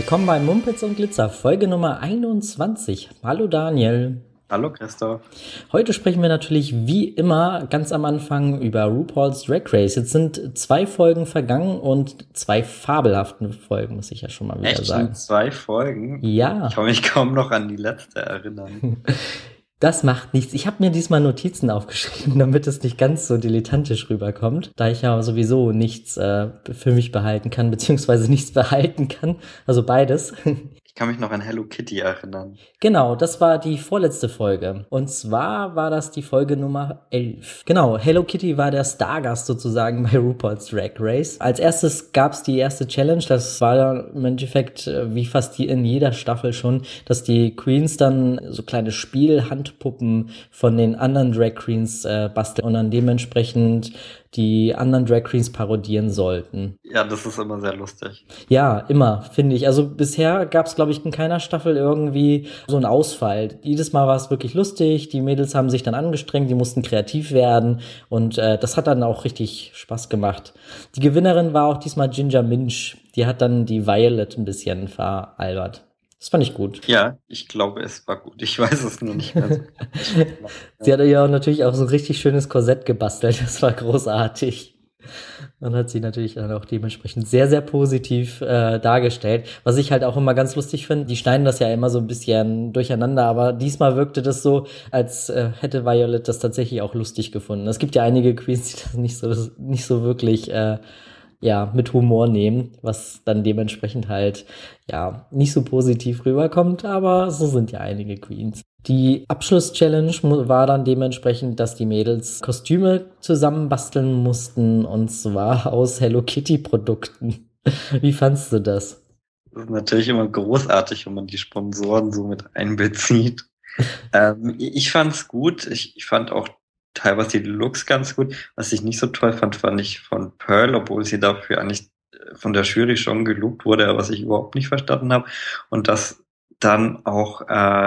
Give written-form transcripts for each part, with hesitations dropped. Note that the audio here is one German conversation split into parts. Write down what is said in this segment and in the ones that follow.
Willkommen bei Mumpitz und Glitzer, Folge Nummer 21. Hallo Daniel. Hallo Christoph. Heute sprechen wir natürlich wie immer ganz am Anfang über RuPaul's Drag Race. Jetzt sind 2 Folgen vergangen und 2 fabelhaften Folgen, muss ich ja schon mal wieder Echt sagen. schon 2 Folgen? Ja. Ich kann mich kaum noch an die letzte erinnern. Das macht nichts. Ich habe mir diesmal Notizen aufgeschrieben, damit es nicht ganz so dilettantisch rüberkommt, da ich ja sowieso nichts für mich behalten kann, beziehungsweise nichts behalten kann. Also beides. Ich kann mich noch an Hello Kitty erinnern. Genau, das war die vorletzte Folge. Und zwar war das die Folge Nummer 11. Genau, Hello Kitty war der Stargast sozusagen bei RuPaul's Drag Race. Als erstes gab's die erste Challenge. Das war im Endeffekt wie fast in jeder Staffel schon, dass die Queens dann so kleine Spielhandpuppen von den anderen Drag Queens basteln und dann dementsprechend die anderen Drag Queens parodieren sollten. Ja, das ist immer sehr lustig. Ja, immer, finde ich. Also bisher gab es, glaube ich, in keiner Staffel irgendwie so einen Ausfall. Jedes Mal war es wirklich lustig. Die Mädels haben sich dann angestrengt, die mussten kreativ werden und das hat dann auch richtig Spaß gemacht. Die Gewinnerin war auch diesmal Ginger Minch. Die hat dann die Violet ein bisschen veralbert. Das fand ich gut. Ja, ich glaube, es war gut. Ich weiß es nur nicht mehr so. Sie hat ja natürlich auch so ein richtig schönes Korsett gebastelt. Das war großartig. Und hat sie natürlich dann auch dementsprechend sehr, sehr positiv dargestellt. Was ich halt auch immer ganz lustig finde, die schneiden das ja immer so ein bisschen durcheinander, aber diesmal wirkte das so, als hätte Violet das tatsächlich auch lustig gefunden. Es gibt ja einige Queens, die das nicht so wirklich mit Humor nehmen, was dann dementsprechend halt nicht so positiv rüberkommt, aber so sind ja einige Queens. Die Abschluss-Challenge war dann dementsprechend, dass die Mädels Kostüme zusammenbasteln mussten, und zwar aus Hello Kitty-Produkten. Wie fandst du das? Das ist natürlich immer großartig, wenn man die Sponsoren so mit einbezieht. Ich fand's gut. Ich fand auch teilweise die Looks ganz gut. Was ich nicht so toll fand, fand ich von Pearl, obwohl sie dafür eigentlich von der Jury schon gelobt wurde, was ich überhaupt nicht verstanden habe. Und das dann auch,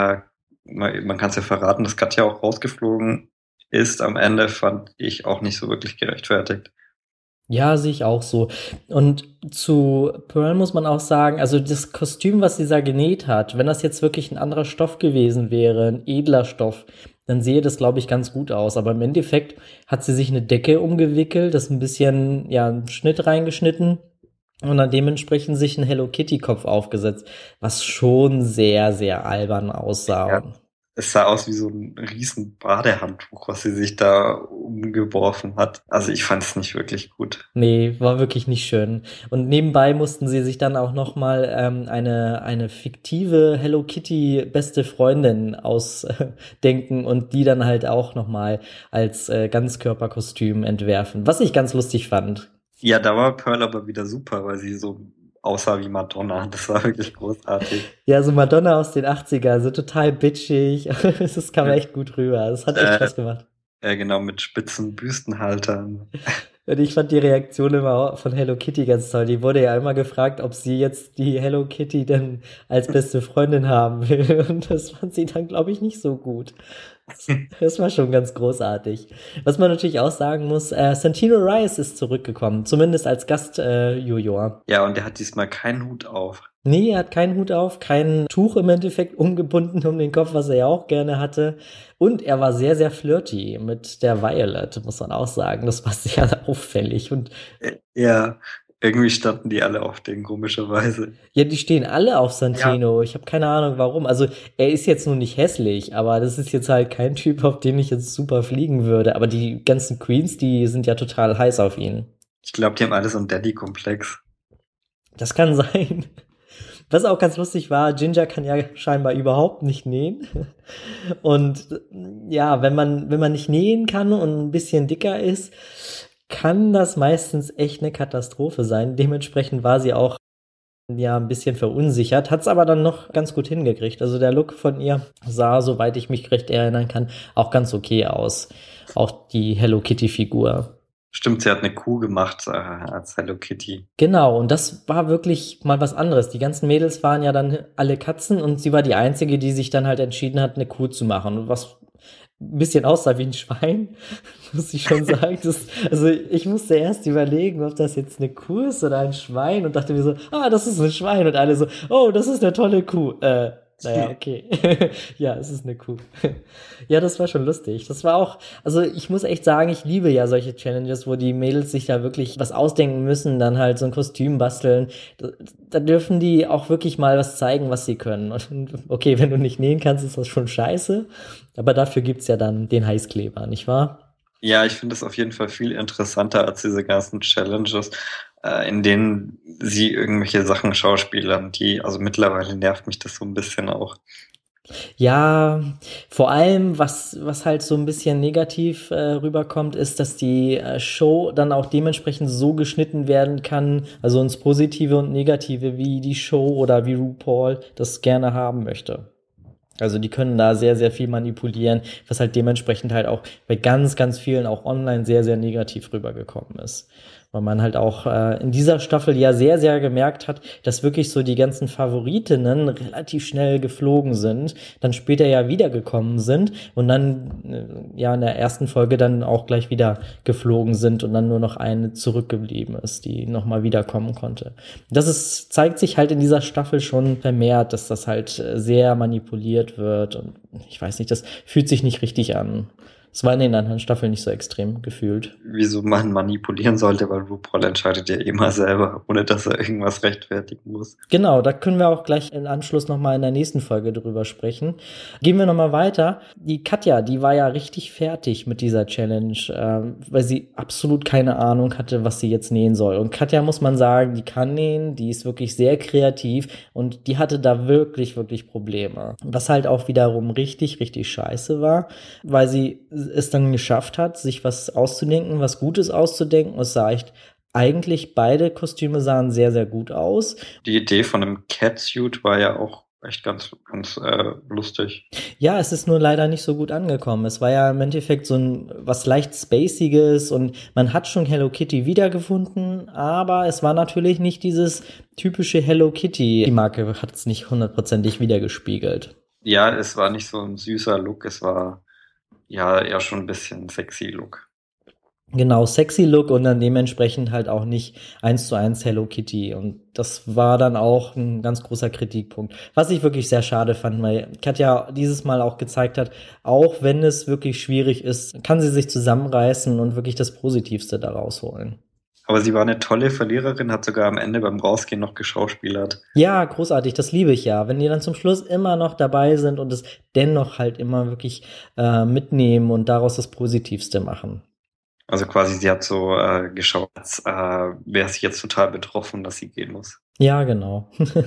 man kann es ja verraten, dass Katja auch rausgeflogen ist am Ende, fand ich auch nicht so wirklich gerechtfertigt. Ja, sehe ich auch so. Und zu Pearl muss man auch sagen, also das Kostüm, was sie da genäht hat, wenn das jetzt wirklich ein anderer Stoff gewesen wäre, ein edler Stoff, dann sehe das, glaube ich, ganz gut aus. Aber im Endeffekt hat sie sich eine Decke umgewickelt, das ein bisschen, einen Schnitt reingeschnitten und dann dementsprechend sich einen Hello Kitty Kopf aufgesetzt, was schon sehr, sehr albern aussah. Ja. Es sah aus wie so ein riesen Badehandtuch, was sie sich da umgeworfen hat. Also ich fand es nicht wirklich gut. Nee, war wirklich nicht schön. Und nebenbei mussten sie sich dann auch noch mal eine fiktive Hello Kitty beste Freundin ausdenken und die dann halt auch noch mal als Ganzkörperkostüm entwerfen, was ich ganz lustig fand. Ja, da war Pearl aber wieder super, weil sie so aussah wie Madonna. Das war wirklich großartig. Ja, so Madonna aus den 80er, so total bitchig. Das kam echt gut rüber. Das hat echt Spaß gemacht. Genau, mit spitzen Büstenhaltern. Und ich fand die Reaktion immer von Hello Kitty ganz toll. Die wurde ja immer gefragt, ob sie jetzt die Hello Kitty denn als beste Freundin haben will. Und das fand sie dann, glaube ich, nicht so gut. Das war schon ganz großartig. Was man natürlich auch sagen muss, Santino Rice ist zurückgekommen, zumindest als Gastjuror. Ja, und der hat diesmal keinen Hut auf. Nee, er hat keinen Hut auf, kein Tuch im Endeffekt umgebunden um den Kopf, was er ja auch gerne hatte. Und er war sehr, sehr flirty mit der Violet, muss man auch sagen. Das war sehr auffällig. Und Ja, irgendwie standen die alle auf den, komischerweise. ja, die stehen alle auf Santino. Ja. Ich habe keine Ahnung, warum. Also, er ist jetzt nur nicht hässlich, aber das ist jetzt halt kein Typ, auf den ich jetzt super fliegen würde. Aber die ganzen Queens, die sind ja total heiß auf ihn. Ich glaube, die haben alle so einen Daddy-Komplex. Das kann sein. Was auch ganz lustig war, Ginger kann ja scheinbar überhaupt nicht nähen. Und ja, wenn man nicht nähen kann und ein bisschen dicker ist, kann das meistens echt eine Katastrophe sein. Dementsprechend war sie auch ein bisschen verunsichert, hat es aber dann noch ganz gut hingekriegt. Also der Look von ihr sah, soweit ich mich recht erinnern kann, auch ganz okay aus. Auch die Hello Kitty Figur. Stimmt, sie hat eine Kuh gemacht als Hello Kitty. Genau, und das war wirklich mal was anderes. Die ganzen Mädels waren ja dann alle Katzen und sie war die Einzige, die sich dann halt entschieden hat, eine Kuh zu machen. Was ein bisschen aussah wie ein Schwein, muss ich schon sagen. Also ich musste erst überlegen, ob das jetzt eine Kuh ist oder ein Schwein und dachte mir so, das ist ein Schwein und alle so, oh, das ist eine tolle Kuh. Naja, okay. Ja, es ist eine Kuh. Ja, das war schon lustig. Das war auch, also ich muss echt sagen, ich liebe ja solche Challenges, wo die Mädels sich da wirklich was ausdenken müssen, dann halt so ein Kostüm basteln. Da dürfen die auch wirklich mal was zeigen, was sie können. Und okay, wenn du nicht nähen kannst, ist das schon scheiße. Aber dafür gibt's ja dann den Heißkleber, nicht wahr? Ja, ich finde es auf jeden Fall viel interessanter als diese ganzen Challenges, in denen sie irgendwelche Sachen schauspielern, also mittlerweile nervt mich das so ein bisschen auch. Ja, vor allem, was halt so ein bisschen negativ rüberkommt, ist, dass die Show dann auch dementsprechend so geschnitten werden kann, also ins Positive und Negative, wie die Show oder wie RuPaul das gerne haben möchte. Also die können da sehr, sehr viel manipulieren, was halt dementsprechend halt auch bei ganz, ganz vielen auch online sehr, sehr negativ rübergekommen ist. Weil man halt auch in dieser Staffel ja sehr, sehr gemerkt hat, dass wirklich so die ganzen Favoritinnen relativ schnell geflogen sind, dann später ja wiedergekommen sind und dann ja in der ersten Folge dann auch gleich wieder geflogen sind und dann nur noch eine zurückgeblieben ist, die nochmal wiederkommen konnte. Zeigt sich halt in dieser Staffel schon vermehrt, dass das halt sehr manipuliert wird und ich weiß nicht, das fühlt sich nicht richtig an. Es war in den anderen Staffeln nicht so extrem gefühlt. Wieso man manipulieren sollte, weil RuPaul entscheidet ja immer selber, ohne dass er irgendwas rechtfertigen muss. Genau, da können wir auch gleich im Anschluss nochmal in der nächsten Folge drüber sprechen. Gehen wir nochmal weiter. Die Katja, die war ja richtig fertig mit dieser Challenge, weil sie absolut keine Ahnung hatte, was sie jetzt nähen soll. Und Katja, muss man sagen, die kann nähen, die ist wirklich sehr kreativ und die hatte da wirklich, wirklich Probleme. Was halt auch wiederum richtig, richtig scheiße war, weil sie es dann geschafft hat, sich was auszudenken, was Gutes auszudenken. Es sah echt eigentlich beide Kostüme sahen sehr, sehr gut aus. Die Idee von einem Catsuit war ja auch echt ganz, ganz lustig. Ja, es ist nur leider nicht so gut angekommen. Es war ja im Endeffekt so was leicht Spaciges und man hat schon Hello Kitty wiedergefunden, aber es war natürlich nicht dieses typische Hello Kitty. Die Marke hat es nicht hundertprozentig wiedergespiegelt. Ja, es war nicht so ein süßer Look, es war ja eher schon ein bisschen sexy Look. Genau, sexy Look und dann dementsprechend halt auch nicht 1:1 Hello Kitty. Und das war dann auch ein ganz großer Kritikpunkt. Was ich wirklich sehr schade fand, weil Katja dieses Mal auch gezeigt hat, auch wenn es wirklich schwierig ist, kann sie sich zusammenreißen und wirklich das Positivste daraus holen. Aber sie war eine tolle Verliererin, hat sogar am Ende beim Rausgehen noch geschauspielert. Ja, großartig, das liebe ich ja. Wenn die dann zum Schluss immer noch dabei sind und es dennoch halt immer wirklich mitnehmen und daraus das Positivste machen. Also quasi, sie hat so geschaut, als wäre sie jetzt total betroffen, dass sie gehen muss. Ja, genau.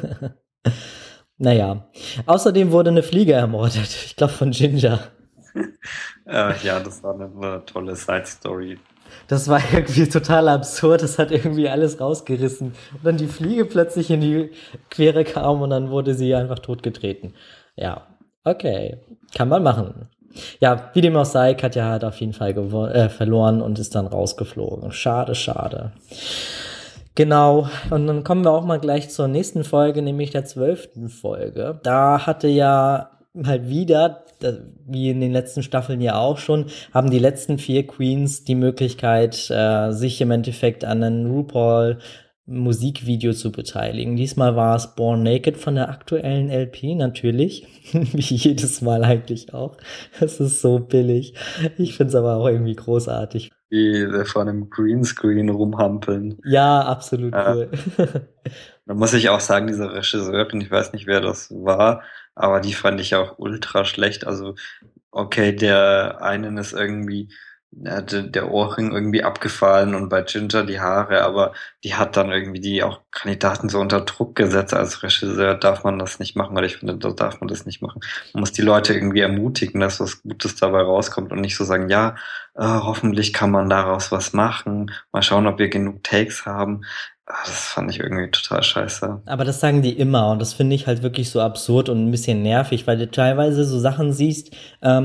Naja. Außerdem wurde eine Fliege ermordet. Ich glaube von Ginger. Ja, das war eine tolle Side-Story. Das war irgendwie total absurd. Das hat irgendwie alles rausgerissen. Und dann die Fliege plötzlich in die Quere kam und dann wurde sie einfach totgetreten. Ja, okay. Kann man machen. Ja, wie dem auch sei, Katja hat auf jeden Fall verloren und ist dann rausgeflogen. Schade, schade. Genau, und dann kommen wir auch mal gleich zur nächsten Folge, nämlich der 12. Folge. Da hatte ja halt wieder, wie in den letzten Staffeln ja auch schon, haben die letzten 4 Queens die Möglichkeit, sich im Endeffekt an einen RuPaul Musikvideo zu beteiligen. Diesmal war es Born Naked von der aktuellen LP, natürlich. Wie jedes Mal eigentlich auch. Das ist so billig. Ich find's aber auch irgendwie großartig. Wie vor einem Greenscreen rumhampeln. Ja, absolut cool. Da muss ich auch sagen, diese Regisseurin, ich weiß nicht, wer das war, aber die fand ich auch ultra schlecht. Also, okay, der einen ist irgendwie der Ohrring irgendwie abgefallen und bei Ginger die Haare, aber die hat dann irgendwie die auch Kandidaten so unter Druck gesetzt. Als Regisseur darf man das nicht machen, weil ich finde, da darf man das nicht machen. Man muss die Leute irgendwie ermutigen, dass was Gutes dabei rauskommt und nicht so sagen, ja, hoffentlich kann man daraus was machen. Mal schauen, ob wir genug Takes haben. Das fand ich irgendwie total scheiße. Aber das sagen die immer und das finde ich halt wirklich so absurd und ein bisschen nervig, weil du teilweise so Sachen siehst,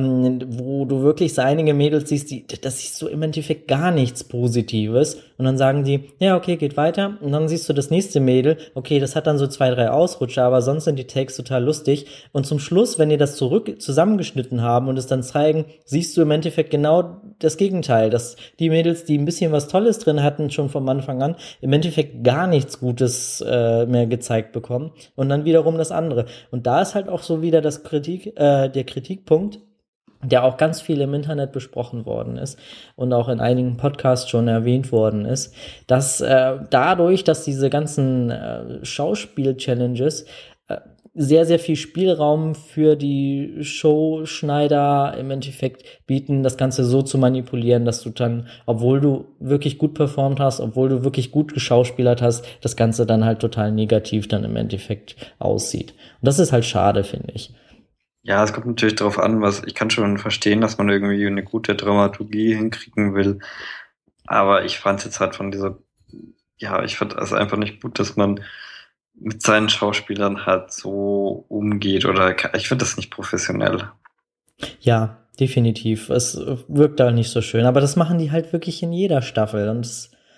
wo du wirklich so einige Mädels siehst, das siehst du im Endeffekt gar nichts Positives und dann sagen die, ja, okay, geht weiter und dann siehst du das nächste Mädel, okay, das hat dann so 2, 3 Ausrutscher, aber sonst sind die Takes total lustig und zum Schluss, wenn die das zusammengeschnitten haben und es dann zeigen, siehst du im Endeffekt genau das Gegenteil, dass die Mädels, die ein bisschen was Tolles drin hatten, schon vom Anfang an, im Endeffekt gar nichts Gutes mehr gezeigt bekommen und dann wiederum das andere. Und da ist halt auch so wieder der Kritikpunkt, der auch ganz viel im Internet besprochen worden ist und auch in einigen Podcasts schon erwähnt worden ist, dass dadurch, dass diese ganzen Schauspiel-Challenges sehr, sehr viel Spielraum für die Showschneider im Endeffekt bieten, das Ganze so zu manipulieren, dass du dann, obwohl du wirklich gut performt hast, obwohl du wirklich gut geschauspielert hast, das Ganze dann halt total negativ dann im Endeffekt aussieht. Und das ist halt schade, finde ich. Ja, es kommt natürlich darauf an, ich kann schon verstehen, dass man irgendwie eine gute Dramaturgie hinkriegen will. Aber ich fand jetzt halt ich fand es einfach nicht gut, dass man mit seinen Schauspielern halt so umgeht oder ich finde das nicht professionell. Ja, definitiv. Es wirkt da nicht so schön, aber das machen die halt wirklich in jeder Staffel und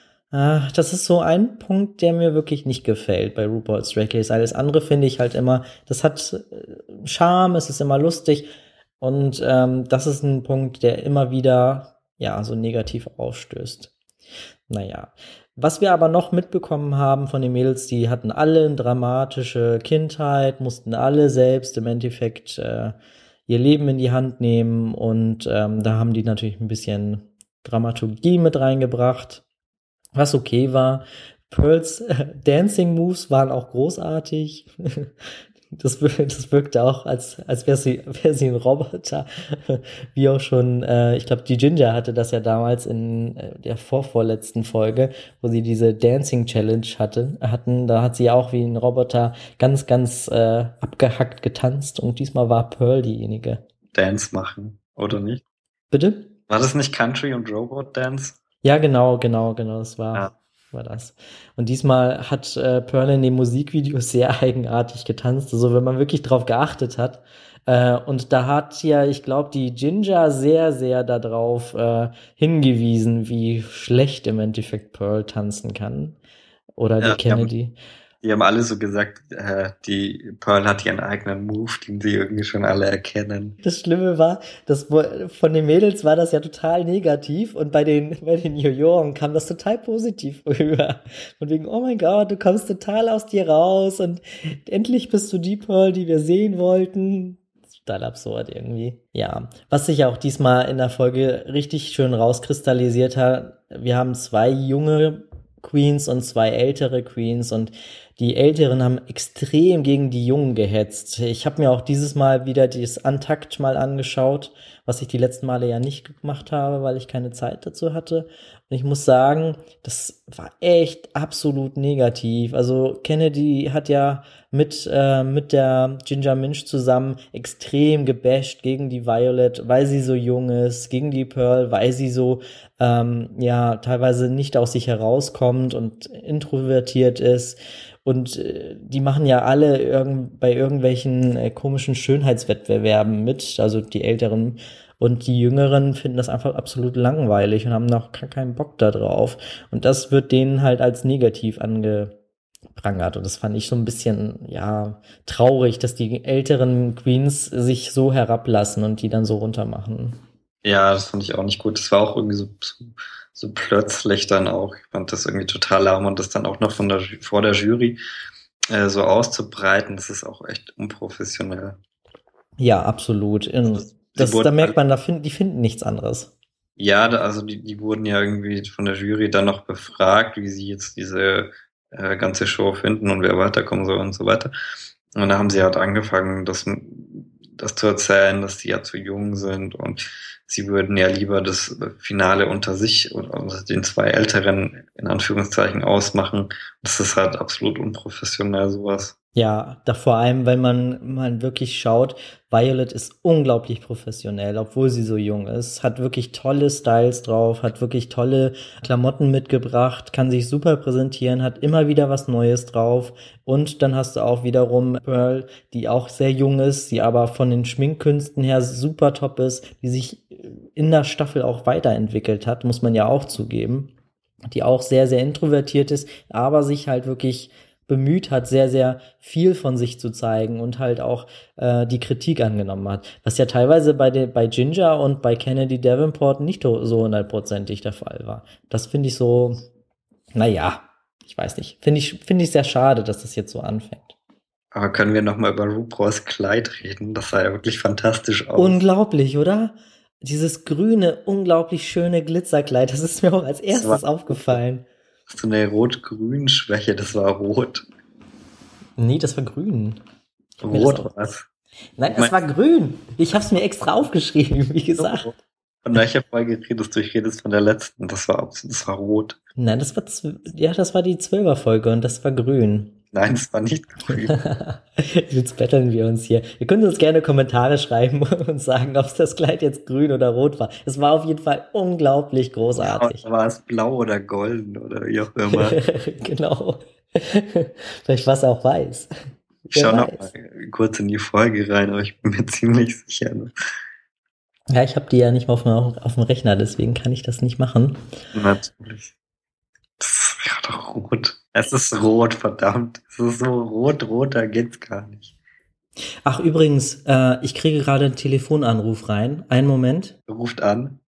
das ist so ein Punkt, der mir wirklich nicht gefällt bei RuPaul's Drag Race. Alles andere finde ich halt immer, das hat Charme, es ist immer lustig und das ist ein Punkt, der immer wieder ja so negativ aufstößt. Naja. Was wir aber noch mitbekommen haben von den Mädels, die hatten alle eine dramatische Kindheit, mussten alle selbst im Endeffekt ihr Leben in die Hand nehmen und da haben die natürlich ein bisschen Dramaturgie mit reingebracht, was okay war. Pearls Dancing Moves waren auch großartig. Das wirkte auch, als wäre sie ein Roboter. Wie auch schon, ich glaube, die Ginger hatte das ja damals in der vorvorletzten Folge, wo sie diese Dancing Challenge hatten. Da hat sie auch wie ein Roboter ganz, ganz abgehackt getanzt und diesmal war Pearl diejenige. Dance machen, oder nicht? Bitte? War das nicht Country und Robot Dance? Ja, genau, das Ja. war das. Und diesmal hat Pearl in dem Musikvideo sehr eigenartig getanzt, also wenn man wirklich drauf geachtet hat. Und da hat ja, ich glaube, die Ginger sehr, sehr darauf hingewiesen, wie schlecht im Endeffekt Pearl tanzen kann. Oder die Ja, Kennedy. die haben alle so gesagt, die Pearl hat ihren eigenen Move, den sie irgendwie schon alle erkennen. Das Schlimme war, von den Mädels war das ja total negativ und bei den Junioren kam das total positiv rüber. Von wegen, oh mein Gott, du kommst total aus dir raus und endlich bist du die Pearl, die wir sehen wollten. Total absurd irgendwie. Ja, was sich auch diesmal in der Folge richtig schön rauskristallisiert hat, wir haben 2 junge Queens und 2 ältere Queens und die Älteren haben extrem gegen die Jungen gehetzt. Ich habe mir auch dieses Mal wieder dieses Untucked mal angeschaut, was ich die letzten Male ja nicht gemacht habe, weil ich keine Zeit dazu hatte. Und ich muss sagen, das war echt absolut negativ. Also Kennedy hat ja mit der Ginger Minch zusammen extrem gebasht gegen die Violet, weil sie so jung ist, gegen die Pearl, weil sie so teilweise nicht aus sich herauskommt und introvertiert ist. Und die machen ja alle bei irgendwelchen komischen Schönheitswettbewerben mit, also die Älteren. Und die Jüngeren finden das einfach absolut langweilig und haben noch keinen Bock da drauf. Und das wird denen halt als negativ angeprangert. Und das fand ich so ein bisschen, ja, traurig, dass die älteren Queens sich so herablassen und die dann so runtermachen. Ja, das fand ich auch nicht gut. Das war auch irgendwie so plötzlich dann auch. Ich fand das irgendwie total lahm und das dann auch noch vor der Jury so auszubreiten, das ist auch echt unprofessionell. Ja, absolut. Und da merkt man, die finden nichts anderes. Ja, also die wurden ja irgendwie von der Jury dann noch befragt, wie sie jetzt diese ganze Show finden und wer weiterkommen soll und so weiter. Und da haben sie halt angefangen, das zu erzählen, dass die ja zu jung sind und sie würden ja lieber das Finale unter sich oder unter den 2 Älteren in Anführungszeichen ausmachen. Das ist halt absolut unprofessionell, sowas. Ja, da vor allem, weil man wirklich schaut, Violet ist unglaublich professionell, obwohl sie so jung ist, hat wirklich tolle Styles drauf, hat wirklich tolle Klamotten mitgebracht, kann sich super präsentieren, hat immer wieder was Neues drauf. Und dann hast du auch wiederum Pearl, die auch sehr jung ist, die aber von den Schminkkünsten her super top ist, die sich in der Staffel auch weiterentwickelt hat, muss man ja auch zugeben, die auch sehr, sehr introvertiert ist, aber sich halt wirklich bemüht hat, sehr, sehr viel von sich zu zeigen und halt auch die Kritik angenommen hat. Was ja teilweise bei Ginger und bei Kennedy Davenport nicht so hundertprozentig der Fall war. Das finde ich so, naja, ich weiß nicht. Finde ich sehr schade, dass das jetzt so anfängt. Aber können wir nochmal über RuPaul's Kleid reden? Das sah ja wirklich fantastisch aus. Unglaublich, oder? Dieses grüne, unglaublich schöne Glitzerkleid, das ist mir auch als erstes aufgefallen. So eine Rot-Grün-Schwäche, das war rot. Nee, das war grün. Rot war es. Nein, das war grün. Ich hab's mir extra aufgeschrieben, wie gesagt. Von welcher Folge redest du? Ich rede von der letzten. Das war rot. Nein, das war die 12er-Folge und das war grün. Nein, es war nicht grün. Jetzt betteln wir uns hier. Ihr könnt uns gerne Kommentare schreiben und sagen, ob das Kleid jetzt grün oder rot war. Es war auf jeden Fall unglaublich großartig. Ja, war es blau oder golden oder wie auch immer. Genau. Vielleicht war es auch weiß. Ich schaue noch mal kurz in die Folge rein, aber ich bin mir ziemlich sicher. Ne? Ja, ich habe die ja nicht mal auf dem Rechner, deswegen kann ich das nicht machen. Natürlich. Das ist ja doch rot. Es ist rot, verdammt. Es ist so rot, da geht's gar nicht. Ach, übrigens, ich kriege gerade einen Telefonanruf rein. Einen Moment. Ruft an.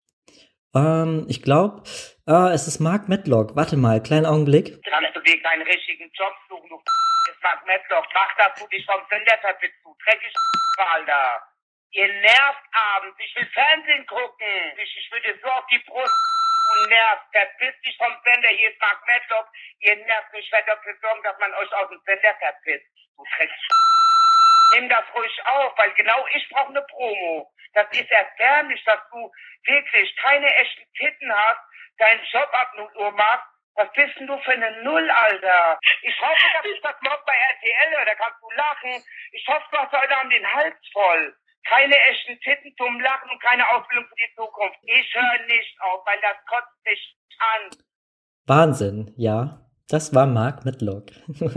Ich glaube, es ist Mark Medlock. Warte mal, kleinen Augenblick. Kannst du dir keinen richtigen Job suchen, du ist Mark Medlock. Mach, dass du dich vom Sender verpisst, du dreckig, Alter. Ihr nervt abends. Ich will Fernsehen gucken. Ich will dir so auf die Brust. Du nervt. Verpiss dich vom Sender. Hier ist Mark Medlock. Ihr nervt mich. Ich werde dafür sorgen, dass man euch aus dem Sender verpisst. Du dreckig. Nimm das ruhig auf, weil genau ich brauche eine Promo. Das ist erbärmlich, dass du wirklich keine echten Titten hast, deinen Job ab 0 Uhr machst. Was bist denn du für eine Null, Alter? Ich hoffe, dass ich das morgen bei RTL höre, da kannst du lachen. Ich hoffe, du hast heute Abend den Hals voll. Keine echten Titten zum Lachen und keine Ausbildung für die Zukunft. Ich höre nicht auf, weil das kotzt dich an. Wahnsinn, ja. Das war Mark Medlock.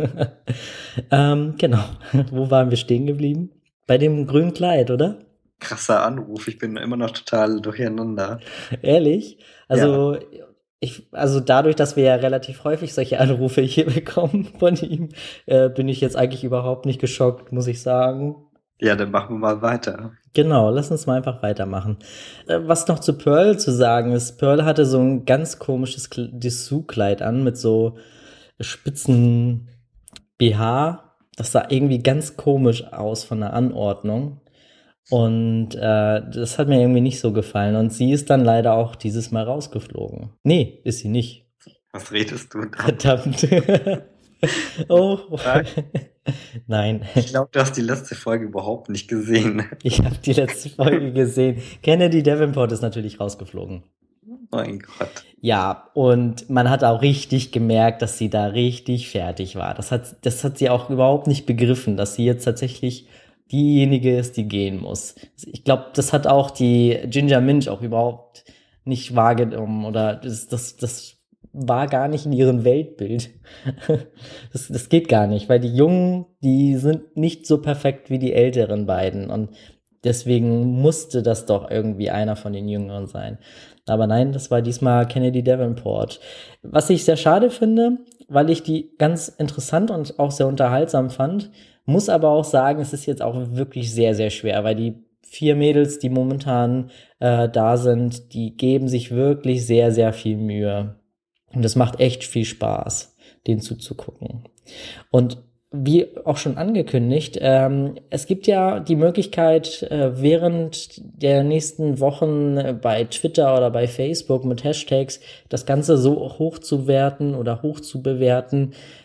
Genau. Wo waren wir stehen geblieben? Bei dem grünen Kleid, oder? Krasser Anruf. Ich bin immer noch total durcheinander. Ehrlich? Also, ja. Dadurch, dass wir ja relativ häufig solche Anrufe hier bekommen von ihm, bin ich jetzt eigentlich überhaupt nicht geschockt, muss ich sagen. Ja, dann machen wir mal weiter. Genau, lass uns mal einfach weitermachen. Was noch zu Pearl zu sagen ist, Pearl hatte so ein ganz komisches Dessous-Kleid an mit so spitzen BH. Das sah irgendwie ganz komisch aus von der Anordnung. Und das hat mir irgendwie nicht so gefallen. Und sie ist dann leider auch dieses Mal rausgeflogen. Nee, ist sie nicht. Was redest du da? Verdammt. Oh. Nein. Ich glaube, du hast die letzte Folge überhaupt nicht gesehen. Ich habe die letzte Folge gesehen. Kennedy Davenport ist natürlich rausgeflogen. Mein Gott. Ja, und man hat auch richtig gemerkt, dass sie da richtig fertig war. Das hat sie auch überhaupt nicht begriffen, dass sie jetzt tatsächlich diejenige ist, die gehen muss. Ich glaube, das hat auch die Ginger Minj auch überhaupt nicht wahrgenommen oder das war gar nicht in ihrem Weltbild. Das geht gar nicht, weil die Jungen, die sind nicht so perfekt wie die älteren beiden und deswegen musste das doch irgendwie einer von den Jüngeren sein. Aber nein, das war diesmal Kennedy Davenport. Was ich sehr schade finde, weil ich die ganz interessant und auch sehr unterhaltsam fand, muss aber auch sagen, es ist jetzt auch wirklich sehr, sehr schwer, weil die 4 Mädels, die momentan da sind, die geben sich wirklich sehr, sehr viel Mühe. Und es macht echt viel Spaß, denen zuzugucken. Und wie auch schon angekündigt, es gibt ja die Möglichkeit, während der nächsten Wochen bei Twitter oder bei Facebook mit Hashtags das Ganze so hochzuwerten oder hochzubewerten,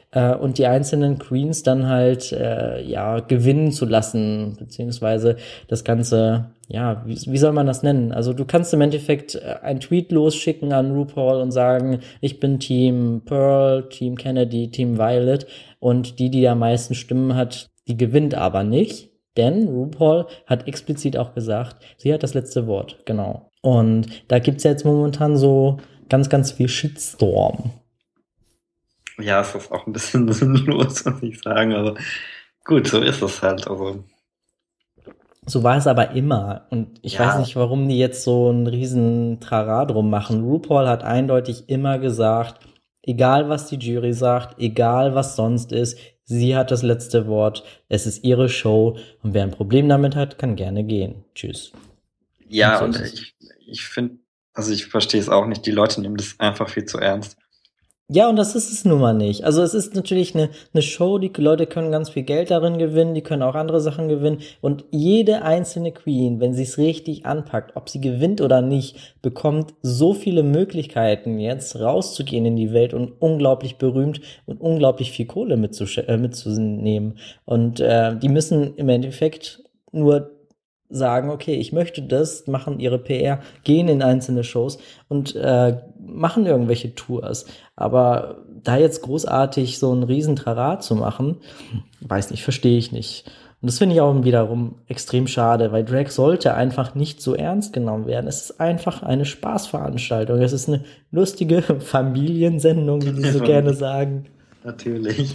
und die einzelnen Queens dann halt gewinnen zu lassen, beziehungsweise das Ganze, ja, wie soll man das nennen? Also du kannst im Endeffekt einen Tweet losschicken an RuPaul und sagen, ich bin Team Pearl, Team Kennedy, Team Violet, und die am meisten Stimmen hat, die gewinnt aber nicht, denn RuPaul hat explizit auch gesagt, sie hat das letzte Wort, genau. Und da gibt's jetzt momentan so ganz, ganz viel Shitstorm. Ja, es ist auch ein bisschen sinnlos, muss ich sagen, aber gut, so ist es halt. Also, So war es aber immer. Und ich ja, weiß nicht, warum die jetzt so einen riesen Trara drum machen. RuPaul hat eindeutig immer gesagt, egal was die Jury sagt, egal was sonst ist, sie hat das letzte Wort. Es ist ihre Show. Und wer ein Problem damit hat, kann gerne gehen. Tschüss. ja, Und so und ist es. ich finde, also ich verstehe es auch nicht, die Leute nehmen das einfach viel zu ernst. Ja, und das ist es nun mal nicht. Also es ist natürlich eine Show, die Leute können ganz viel Geld darin gewinnen, die können auch andere Sachen gewinnen. Und jede einzelne Queen, wenn sie es richtig anpackt, ob sie gewinnt oder nicht, bekommt so viele Möglichkeiten jetzt rauszugehen in die Welt und unglaublich berühmt und unglaublich viel Kohle mitzunehmen. Und die müssen im Endeffekt nur sagen, okay, ich möchte das, machen ihre PR, gehen in einzelne Shows und machen irgendwelche Tours. Aber da jetzt großartig so einen riesen Trara zu machen, weiß nicht, verstehe ich nicht. Und das finde ich auch wiederum extrem schade, weil Drag sollte einfach nicht so ernst genommen werden. Es ist einfach eine Spaßveranstaltung. Es ist eine lustige Familiensendung, wie die so gerne sagen. Natürlich.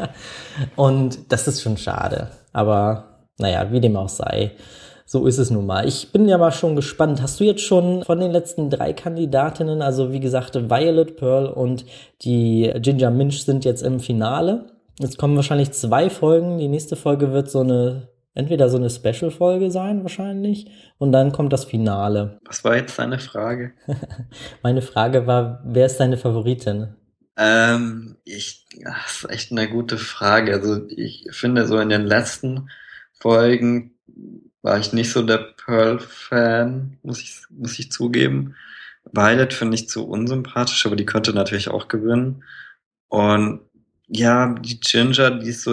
Und das ist schon schade. Aber naja, wie dem auch sei. So ist es nun mal. Ich bin ja mal schon gespannt. Hast du jetzt schon von den letzten 3 Kandidatinnen, also wie gesagt, Violet, Pearl und die Ginger Minch sind jetzt im Finale. Jetzt kommen wahrscheinlich 2 Folgen. Die nächste Folge wird entweder so eine Special-Folge sein, wahrscheinlich. Und dann kommt das Finale. Was war jetzt deine Frage? Meine Frage war, wer ist deine Favoritin? Das ist echt eine gute Frage. Also ich finde, so in den letzten Folgen war ich nicht so der Pearl-Fan, muss ich zugeben. Violet finde ich zu unsympathisch, aber die könnte natürlich auch gewinnen. Und ja, die Ginger, die ist so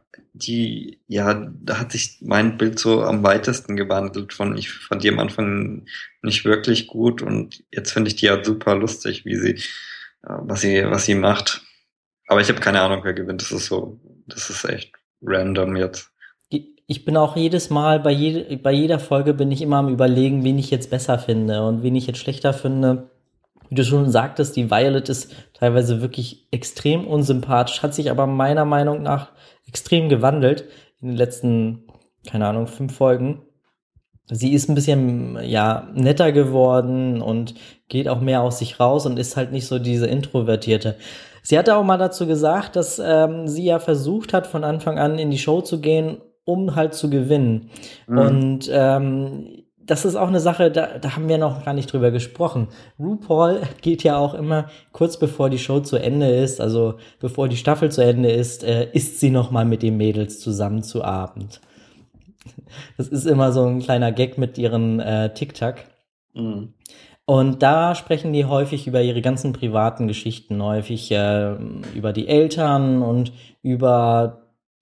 da hat sich mein Bild so am weitesten gewandelt ich fand die am Anfang nicht wirklich gut und jetzt finde ich die ja super lustig, was sie macht. Aber ich habe keine Ahnung, wer gewinnt. Das ist echt random jetzt. Ich bin auch jedes Mal, bei jeder Folge bin ich immer am Überlegen, wen ich jetzt besser finde und wen ich jetzt schlechter finde. Wie du schon sagtest, die Violet ist teilweise wirklich extrem unsympathisch, hat sich aber meiner Meinung nach extrem gewandelt in den letzten, keine Ahnung, 5 Folgen. Sie ist ein bisschen, netter geworden und geht auch mehr aus sich raus und ist halt nicht so diese Introvertierte. Sie hatte auch mal dazu gesagt, dass sie ja versucht hat, von Anfang an in die Show zu gehen, um halt zu gewinnen. Mhm. Und das ist auch eine Sache, da haben wir noch gar nicht drüber gesprochen. RuPaul geht ja auch immer kurz bevor die Show zu Ende ist, also bevor die Staffel zu Ende ist, isst sie noch mal mit den Mädels zusammen zu Abend. Das ist immer so ein kleiner Gag mit ihren TikTok. Mhm. Und da sprechen die häufig über ihre ganzen privaten Geschichten, häufig über die Eltern und über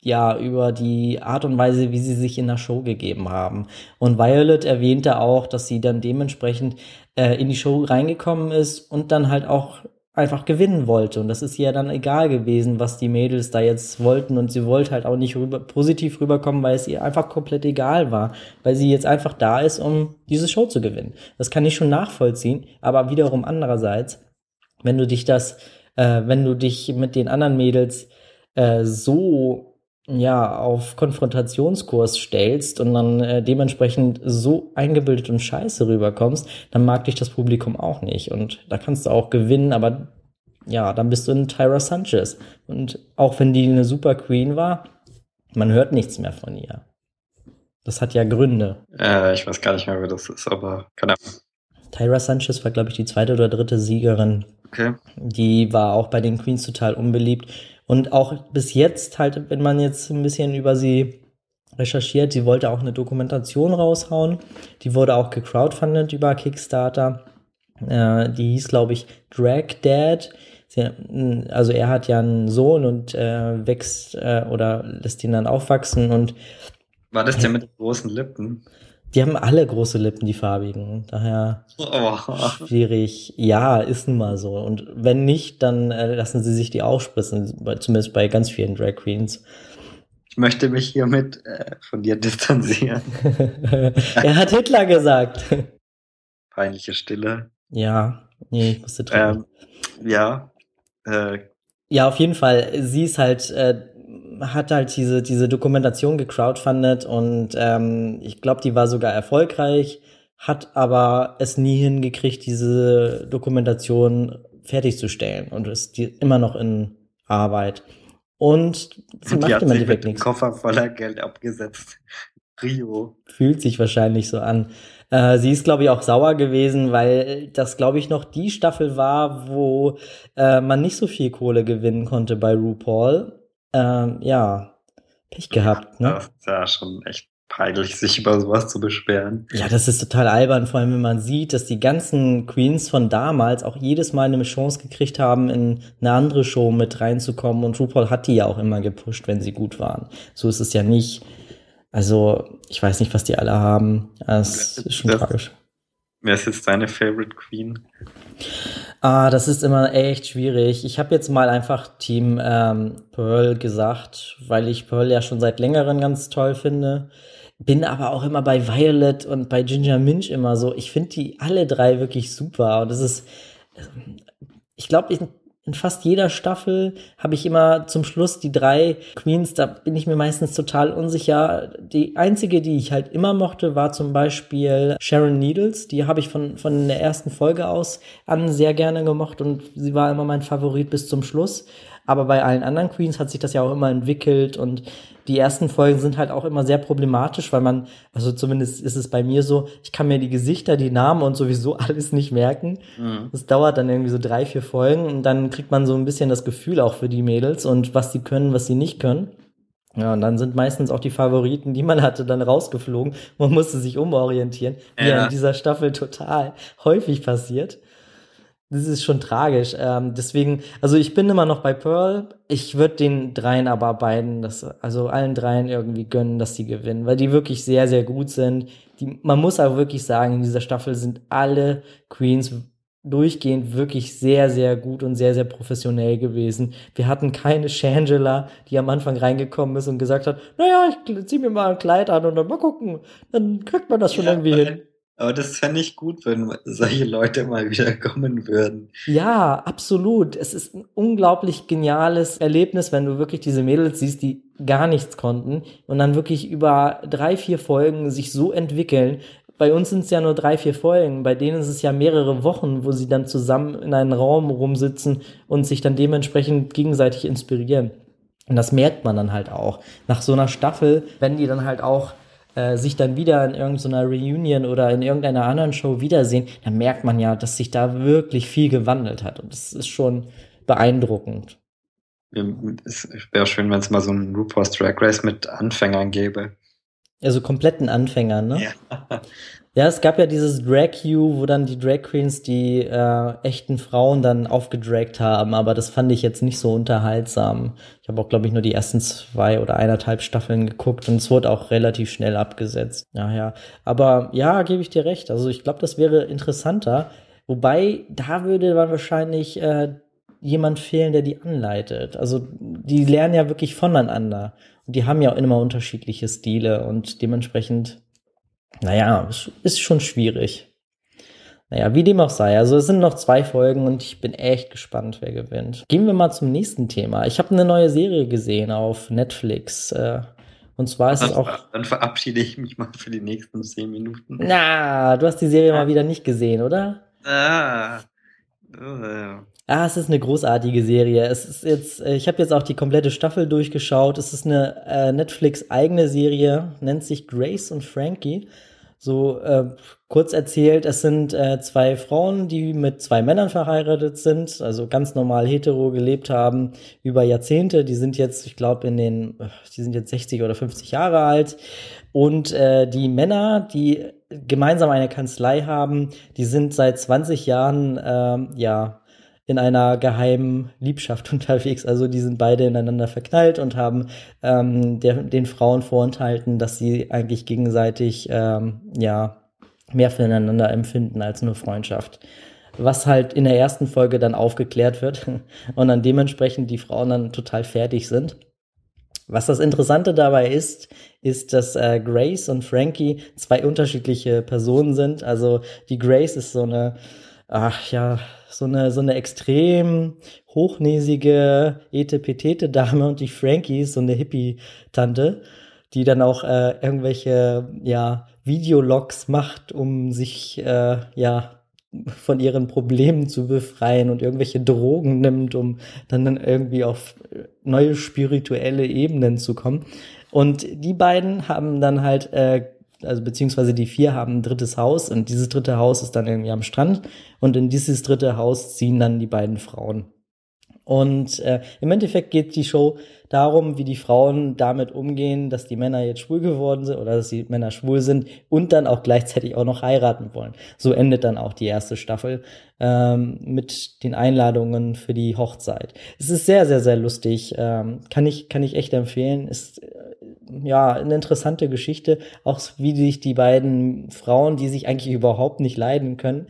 die Art und Weise, wie sie sich in der Show gegeben haben. Und Violet erwähnte auch, dass sie dann dementsprechend in die Show reingekommen ist und dann halt auch einfach gewinnen wollte. Und das ist ihr dann egal gewesen, was die Mädels da jetzt wollten. Und sie wollte halt auch nicht positiv rüberkommen, weil es ihr einfach komplett egal war. Weil sie jetzt einfach da ist, um diese Show zu gewinnen. Das kann ich schon nachvollziehen. Aber wiederum andererseits, wenn du dich mit den anderen Mädels so auf Konfrontationskurs stellst und dann dementsprechend so eingebildet und scheiße rüberkommst, dann mag dich das Publikum auch nicht. Und da kannst du auch gewinnen, aber ja, dann bist du ein Tyra Sanchez. Und auch wenn die eine super Queen war, man hört nichts mehr von ihr. Das hat ja Gründe. Ich weiß gar nicht mehr, wer das ist, aber keine Ahnung. Tyra Sanchez war, glaube ich, die 2. oder 3. Siegerin. Okay. Die war auch bei den Queens total unbeliebt. Und auch bis jetzt halt, wenn man jetzt ein bisschen über sie recherchiert, sie wollte auch eine Dokumentation raushauen. Die wurde auch gecrowdfundet über Kickstarter. Die hieß, glaube ich, Drag Dad. Also er hat ja einen Sohn und wächst oder lässt ihn dann aufwachsen und War das der mit den großen Lippen? die haben alle große Lippen, die farbigen. Daher Oh. schwierig. Ja, ist nun mal so. Und wenn nicht, dann lassen sie sich die aufspritzen, zumindest bei ganz vielen Drag Queens. Ich möchte mich hiermit von dir distanzieren. Er hat Hitler gesagt. Peinliche Stille. Ja, nee, ich musste trinken. Ja. Ja, auf jeden Fall. Sie ist halt, hat halt diese Dokumentation gecrowdfundet und ich glaube, die war sogar erfolgreich, hat aber es nie hingekriegt, diese Dokumentation fertigzustellen und ist immer noch in Arbeit. Und sie Die macht hat im sich Endeffekt mit dem nichts. Koffer voller Geld abgesetzt. Rio. Fühlt sich wahrscheinlich so an. Sie ist, glaube ich, auch sauer gewesen, weil das, glaube ich, noch die Staffel war, wo man nicht so viel Kohle gewinnen konnte bei RuPaul. Ja, Pech gehabt, ne? Das ist ja schon echt peinlich, sich über sowas zu beschweren. Ja, das ist total albern, vor allem wenn man sieht, dass die ganzen Queens von damals auch jedes Mal eine Chance gekriegt haben, in eine andere Show mit reinzukommen und RuPaul hat die ja auch immer gepusht, wenn sie gut waren. So ist es ja nicht. Also, ich weiß nicht, was die alle haben. Das ist schon tragisch. Wer ist jetzt deine Favorite Queen? Das ist immer echt schwierig. Ich habe jetzt mal einfach Team Pearl gesagt, weil ich Pearl ja schon seit längerem ganz toll finde. Bin aber auch immer bei Violet und bei Ginger Minch immer so. Ich finde die alle drei wirklich super. Und das ist, ich glaube, in fast jeder Staffel habe ich immer zum Schluss die drei Queens, da bin ich mir meistens total unsicher. Die einzige, die ich halt immer mochte, war zum Beispiel Sharon Needles. Die habe ich von der ersten Folge aus an sehr gerne gemocht und sie war immer mein Favorit bis zum Schluss. Aber bei allen anderen Queens hat sich das ja auch immer entwickelt und die ersten Folgen sind halt auch immer sehr problematisch, weil man, also zumindest ist es bei mir so, ich kann mir die Gesichter, die Namen und sowieso alles nicht merken. Das dauert dann irgendwie so 3-4 Folgen und dann kriegt man so ein bisschen das Gefühl auch für die Mädels und was sie können, was sie nicht können. Ja, und dann sind meistens auch die Favoriten, die man hatte, dann rausgeflogen. Man musste sich umorientieren, wie ja in dieser Staffel total häufig passiert. Das ist schon tragisch. Deswegen, also ich bin immer noch bei Pearl. Ich würde den dreien aber also allen dreien irgendwie gönnen, dass sie gewinnen, weil die wirklich sehr, sehr gut sind. Man muss auch wirklich sagen, in dieser Staffel sind alle Queens durchgehend wirklich sehr, sehr gut und sehr, sehr professionell gewesen. Wir hatten keine Shangela, die am Anfang reingekommen ist und gesagt hat, naja, ich zieh mir mal ein Kleid an und dann mal gucken, dann kriegt man das schon irgendwie hin. Aber das fände ich gut, wenn solche Leute mal wieder kommen würden. Ja, absolut. Es ist ein unglaublich geniales Erlebnis, wenn du wirklich diese Mädels siehst, die gar nichts konnten und dann wirklich über 3-4 Folgen sich so entwickeln. Bei uns sind es ja nur 3-4 Folgen, bei denen ist es ja mehrere Wochen, wo sie dann zusammen in einem Raum rumsitzen und sich dann dementsprechend gegenseitig inspirieren. Und das merkt man dann halt auch. Nach so einer Staffel, wenn die dann halt auch sich dann wieder in irgendeiner Reunion oder in irgendeiner anderen Show wiedersehen, dann merkt man ja, dass sich da wirklich viel gewandelt hat. Und das ist schon beeindruckend. Es wäre schön, wenn es mal so ein RuPaul's Drag Race mit Anfängern gäbe. Also kompletten Anfängern, ne? Ja. Ja, es gab ja dieses Drag-You, wo dann die Drag Queens die echten Frauen dann aufgedragt haben, aber das fand ich jetzt nicht so unterhaltsam. Ich habe auch, glaube ich, nur die ersten 2 oder 1,5 Staffeln geguckt und es wurde auch relativ schnell abgesetzt. Ja. Aber ja, gebe ich dir recht. Also ich glaube, das wäre interessanter. Wobei, da würde dann wahrscheinlich jemand fehlen, der die anleitet. Also die lernen ja wirklich voneinander. Und die haben ja auch immer unterschiedliche Stile und dementsprechend, naja, ist schon schwierig. Naja, wie dem auch sei. Also es sind noch 2 Folgen und ich bin echt gespannt, wer gewinnt. Gehen wir mal zum nächsten Thema. Ich habe eine neue Serie gesehen auf Netflix. Und zwar ist es auch... Dann verabschiede ich mich mal für die nächsten 10 Minuten. Na, du hast die Serie mal wieder nicht gesehen, oder? Es ist eine großartige Serie. Es ist jetzt, ich habe jetzt auch die komplette Staffel durchgeschaut. Es ist eine Netflix-eigene Serie, nennt sich Grace und Frankie. So kurz erzählt, es sind 2 Frauen, die mit 2 Männern verheiratet sind, also ganz normal hetero gelebt haben über Jahrzehnte. Die sind jetzt, ich glaube, die sind jetzt 60 oder 50 Jahre alt. Und die Männer, die gemeinsam eine Kanzlei haben, die sind seit 20 Jahren, in einer geheimen Liebschaft unterwegs. Also die sind beide ineinander verknallt und haben den Frauen vorenthalten, dass sie eigentlich gegenseitig mehr füreinander empfinden als nur Freundschaft. Was halt in der ersten Folge dann aufgeklärt wird und dann dementsprechend die Frauen dann total fertig sind. Was das Interessante dabei ist, dass Grace und Frankie zwei unterschiedliche Personen sind. Also die Grace ist so eine extrem hochnäsige, etepetete Dame und die Frankie ist so eine Hippie-Tante, die dann auch irgendwelche Videologs macht, um sich von ihren Problemen zu befreien und irgendwelche Drogen nimmt, um dann irgendwie auf neue spirituelle Ebenen zu kommen. Und die beiden haben dann halt, beziehungsweise die vier haben ein drittes Haus und dieses dritte Haus ist dann irgendwie am Strand und in dieses dritte Haus ziehen dann die beiden Frauen. Und im Endeffekt geht die Show darum, wie die Frauen damit umgehen, dass die Männer jetzt schwul geworden sind oder dass die Männer schwul sind und dann auch gleichzeitig auch noch heiraten wollen. So endet dann auch die erste Staffel mit den Einladungen für die Hochzeit. Es ist sehr, sehr, sehr lustig. Kann ich echt empfehlen. Ist eine interessante Geschichte. Auch wie sich die beiden Frauen, die sich eigentlich überhaupt nicht leiden können,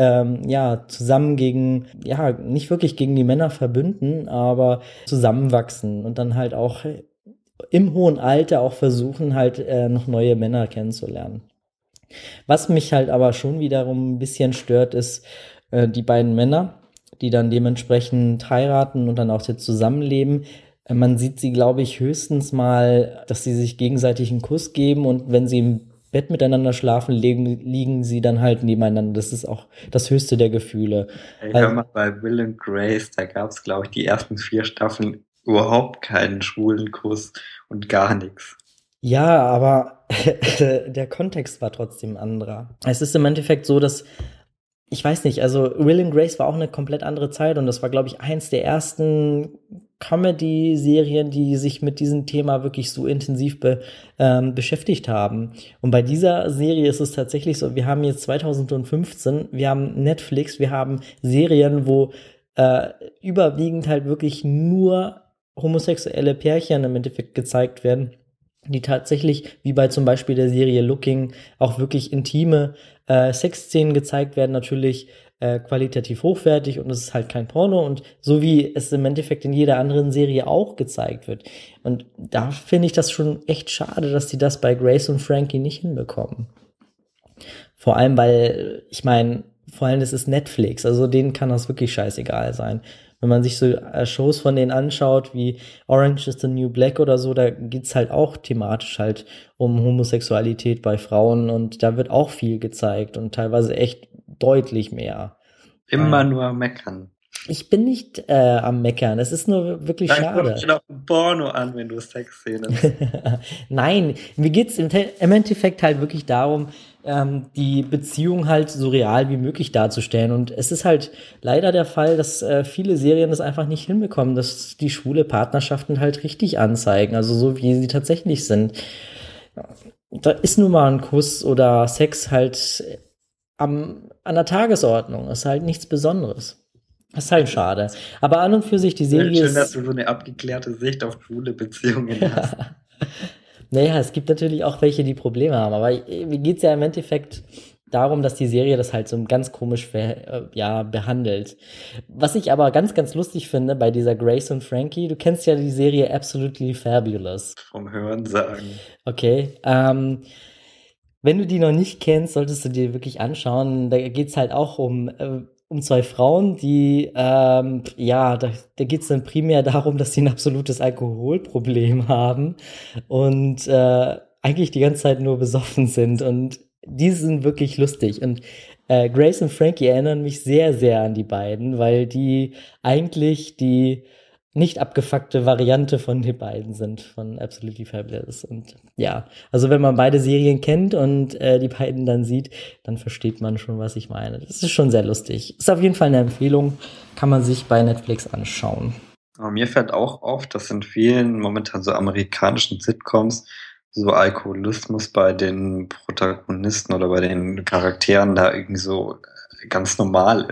zusammen nicht wirklich gegen die Männer verbünden, aber zusammenwachsen und dann halt auch im hohen Alter auch versuchen, halt noch neue Männer kennenzulernen. Was mich halt aber schon wiederum ein bisschen stört, ist die beiden Männer, die dann dementsprechend heiraten und dann auch jetzt zusammenleben. Man sieht sie, glaube ich, höchstens mal, dass sie sich gegenseitig einen Kuss geben und wenn sie im Bett miteinander schlafen, liegen sie dann halt nebeneinander. Das ist auch das höchste der Gefühle. Hey, hör mal, bei Will and Grace, da gab es, glaube ich, die ersten 4 Staffeln überhaupt keinen schwulen Kuss und gar nichts. Ja, aber der Kontext war trotzdem anderer. Es ist im Endeffekt so, dass ich weiß nicht, also Will and Grace war auch eine komplett andere Zeit und das war, glaube ich, eins der ersten Comedy-Serien, die sich mit diesem Thema wirklich so intensiv beschäftigt haben. Und bei dieser Serie ist es tatsächlich so, wir haben jetzt 2015, wir haben Netflix, wir haben Serien, wo überwiegend halt wirklich nur homosexuelle Pärchen im Endeffekt gezeigt werden, die tatsächlich, wie bei zum Beispiel der Serie Looking, auch wirklich intime Sexszenen gezeigt werden, natürlich qualitativ hochwertig und es ist halt kein Porno und so wie es im Endeffekt in jeder anderen Serie auch gezeigt wird. Und da finde ich das schon echt schade, dass die das bei Grace und Frankie nicht hinbekommen. Vor allem, weil, ich meine, es ist Netflix, also denen kann das wirklich scheißegal sein. Wenn man sich so Shows von denen anschaut, wie Orange is the New Black oder so, da geht's halt auch thematisch halt um Homosexualität bei Frauen und da wird auch viel gezeigt und teilweise echt deutlich mehr. Immer nur am Meckern. Ich bin nicht am Meckern, es ist nur wirklich schade. Dann guck dir doch ein Porno an, wenn du Sexszenen hast. Nein, mir geht's im Endeffekt halt wirklich darum, die Beziehung halt so real wie möglich darzustellen. Und es ist halt leider der Fall, dass viele Serien das einfach nicht hinbekommen, dass die schwule Partnerschaften halt richtig anzeigen, also so wie sie tatsächlich sind. Da ist nun mal ein Kuss oder Sex halt an der Tagesordnung, ist halt nichts Besonderes. Das ist halt schade. Aber an und für sich, die Serie Schön, ist... dass du so eine abgeklärte Sicht auf schwule Beziehungen hast. Naja, es gibt natürlich auch welche, die Probleme haben, aber mir geht's ja im Endeffekt darum, dass die Serie das halt so ganz komisch behandelt. Was ich aber ganz, ganz lustig finde bei dieser Grace und Frankie, du kennst ja die Serie Absolutely Fabulous. Vom Hörensagen. Okay, wenn du die noch nicht kennst, solltest du dir wirklich anschauen. Da geht's halt auch um zwei Frauen, die, da geht's dann primär darum, dass sie ein absolutes Alkoholproblem haben und eigentlich die ganze Zeit nur besoffen sind und die sind wirklich lustig und Grace und Frankie erinnern mich sehr, sehr an die beiden, weil die eigentlich die nicht abgefuckte Variante von den beiden sind, von Absolutely Fabulous. Und ja, also wenn man beide Serien kennt und die beiden dann sieht, dann versteht man schon, was ich meine. Das ist schon sehr lustig. Ist auf jeden Fall eine Empfehlung, kann man sich bei Netflix anschauen. Aber mir fällt auch auf, dass in vielen momentan so amerikanischen Sitcoms so Alkoholismus bei den Protagonisten oder bei den Charakteren da irgendwie so ganz normal ist.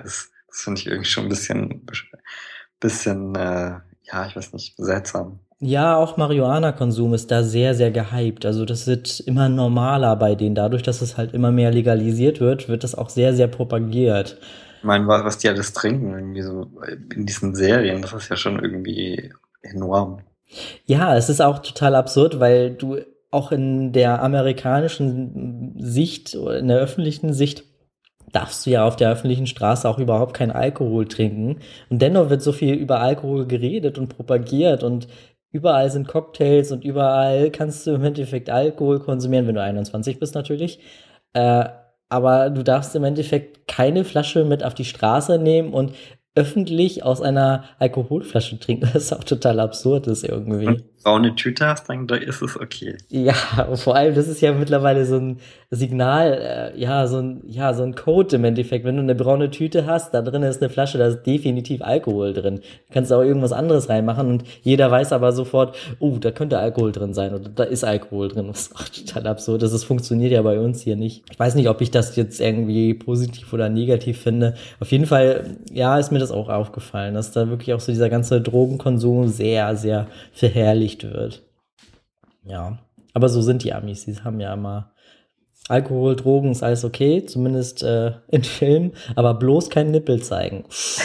Das finde ich irgendwie schon ein bisschen, ja, ich weiß nicht, seltsam. Ja, auch Marihuana-Konsum ist da sehr, sehr gehypt. Also das wird immer normaler bei denen. Dadurch, dass es halt immer mehr legalisiert wird, wird das auch sehr, sehr propagiert. Ich meine, was die alles trinken, irgendwie so in diesen Serien, das ist ja schon irgendwie enorm. Ja, es ist auch total absurd, weil du auch in der amerikanischen Sicht, oder in der öffentlichen Sicht, darfst du ja auf der öffentlichen Straße auch überhaupt keinen Alkohol trinken. Und dennoch wird so viel über Alkohol geredet und propagiert und überall sind Cocktails und überall kannst du im Endeffekt Alkohol konsumieren, wenn du 21 bist natürlich. Äh, aber du darfst im Endeffekt keine Flasche mit auf die Straße nehmen und öffentlich aus einer Alkoholflasche trinken, was auch total absurd ist irgendwie. Und braune Tüte hast, dann da ist es okay. Ja, und vor allem, das ist ja mittlerweile so ein Signal, so ein Code im Endeffekt. Wenn du eine braune Tüte hast, da drin ist eine Flasche, da ist definitiv Alkohol drin. Du kannst auch irgendwas anderes reinmachen und jeder weiß aber sofort, da könnte Alkohol drin sein oder da ist Alkohol drin. Was auch total absurd ist. Das funktioniert ja bei uns hier nicht. Ich weiß nicht, ob ich das jetzt irgendwie positiv oder negativ finde. Auf jeden Fall, ja, ist mir das auch aufgefallen, dass da wirklich auch so dieser ganze Drogenkonsum sehr, sehr verherrlicht wird. Ja, aber so sind die Amis. Die haben ja immer Alkohol, Drogen, ist alles okay, zumindest in Filmen, aber bloß kein Nippel zeigen.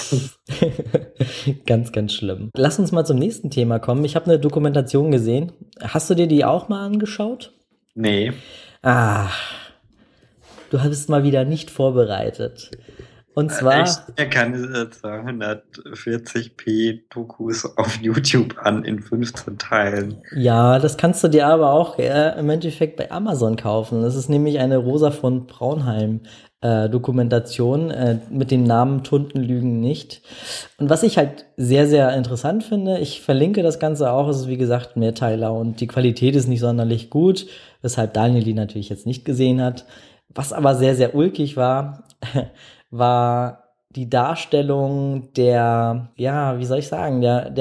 Ganz, ganz schlimm. Lass uns mal zum nächsten Thema kommen. Ich habe eine Dokumentation gesehen. Hast du dir die auch mal angeschaut? Nee. Ah, du bist mal wieder nicht vorbereitet. Und zwar. Ich sehe keine 240p Dokus auf YouTube an in 15 Teilen. Ja, das kannst du dir aber auch im Endeffekt bei Amazon kaufen. Das ist nämlich eine Rosa von Braunheim Dokumentation mit dem Namen Tunden lügen nicht. Und was ich halt sehr, sehr interessant finde, ich verlinke das Ganze auch, es ist wie gesagt Mehrteiler und die Qualität ist nicht sonderlich gut, weshalb Daniel die natürlich jetzt nicht gesehen hat. Was aber sehr, sehr ulkig war, war die Darstellung der, ja, wie soll ich sagen,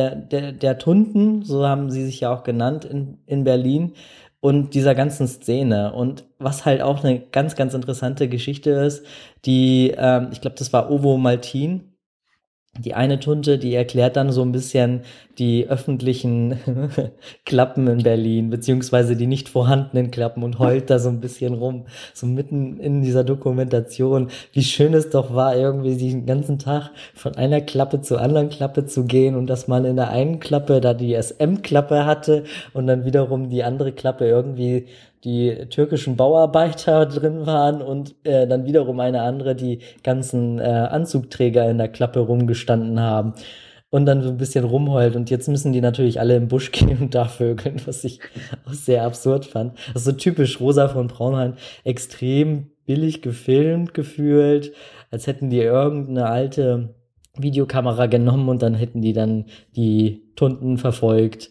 der Tunden, so haben sie sich ja auch genannt in Berlin und dieser ganzen Szene. Und was halt auch eine ganz, ganz interessante Geschichte ist, die, ich glaube, das war Ovo Maltin, die eine Tunte, die erklärt dann so ein bisschen die öffentlichen Klappen in Berlin, beziehungsweise die nicht vorhandenen Klappen und heult da so ein bisschen rum, so mitten in dieser Dokumentation, wie schön es doch war, irgendwie den ganzen Tag von einer Klappe zur anderen Klappe zu gehen und dass man in der einen Klappe da die SM-Klappe hatte und dann wiederum die andere Klappe irgendwie die türkischen Bauarbeiter drin waren und dann wiederum eine andere, die ganzen Anzugträger in der Klappe rumgestanden haben und dann so ein bisschen rumheult. Und jetzt müssen die natürlich alle im Busch gehen und da vögeln, was ich auch sehr absurd fand. Das ist so typisch Rosa von Braunheim, extrem billig gefilmt gefühlt, als hätten die irgendeine alte Videokamera genommen und dann hätten die dann die Tunden verfolgt.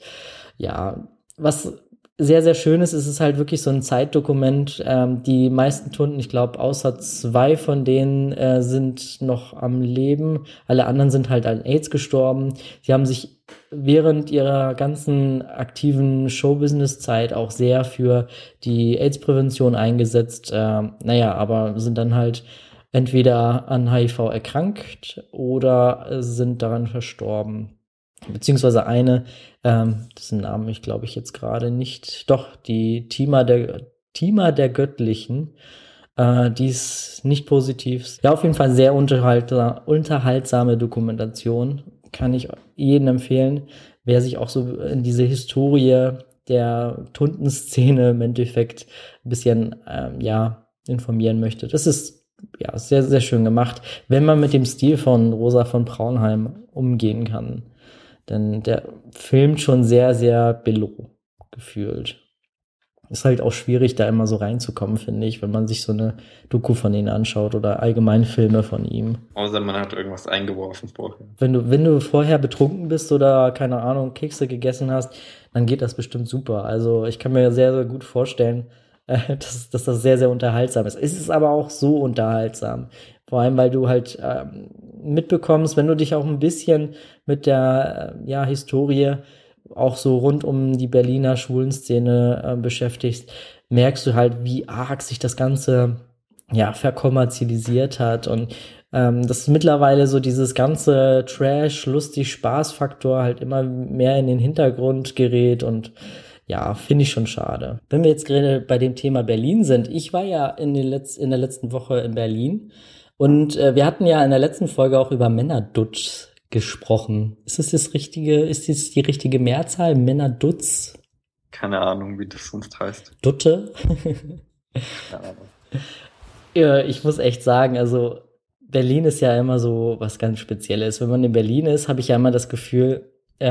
Ja, was sehr, sehr schön ist, es ist halt wirklich so ein Zeitdokument. Die meisten Tunden, ich glaube, außer 2 von denen sind noch am Leben. Alle anderen sind halt an AIDS gestorben. Sie haben sich während ihrer ganzen aktiven Showbusiness-Zeit auch sehr für die AIDS-Prävention eingesetzt. Aber sind dann halt entweder an HIV erkrankt oder sind daran verstorben. Beziehungsweise eine, dessen Namen ich glaube ich jetzt gerade nicht, doch, die Tima der Göttlichen, die ist nicht positiv. Ja, auf jeden Fall sehr unterhaltsame Dokumentation, kann ich jedem empfehlen, wer sich auch so in diese Historie der Tundenszene im Endeffekt ein bisschen, informieren möchte. Das ist ja sehr, sehr schön gemacht, wenn man mit dem Stil von Rosa von Braunheim umgehen kann. Denn der filmt schon sehr, sehr billow gefühlt. Ist halt auch schwierig, da immer so reinzukommen, finde ich, wenn man sich so eine Doku von ihnen anschaut oder allgemein Filme von ihm. Außer man hat irgendwas eingeworfen vorher. Wenn du vorher betrunken bist oder, keine Ahnung, Kekse gegessen hast, dann geht das bestimmt super. Also ich kann mir sehr, sehr gut vorstellen, dass das sehr, sehr unterhaltsam ist. Es ist aber auch so unterhaltsam. Vor allem, weil du halt mitbekommst, wenn du dich auch ein bisschen mit der Historie auch so rund um die Berliner Schwulenszene beschäftigst, merkst du halt, wie arg sich das Ganze ja, verkommerzialisiert hat und dass mittlerweile so dieses ganze Trash, lustig, Spaßfaktor halt immer mehr in den Hintergrund gerät und ja, finde ich schon schade. Wenn wir jetzt gerade bei dem Thema Berlin sind, ich war ja in der letzten Woche in Berlin und wir hatten ja in der letzten Folge auch über Männerdutsch gesprochen. Ist das die richtige Mehrzahl? Männerdutz? Keine Ahnung, wie das sonst heißt. Dutte? Keine Ahnung. Ja, ich muss echt sagen, also Berlin ist ja immer so was ganz Spezielles. Wenn man in Berlin ist, habe ich ja immer das Gefühl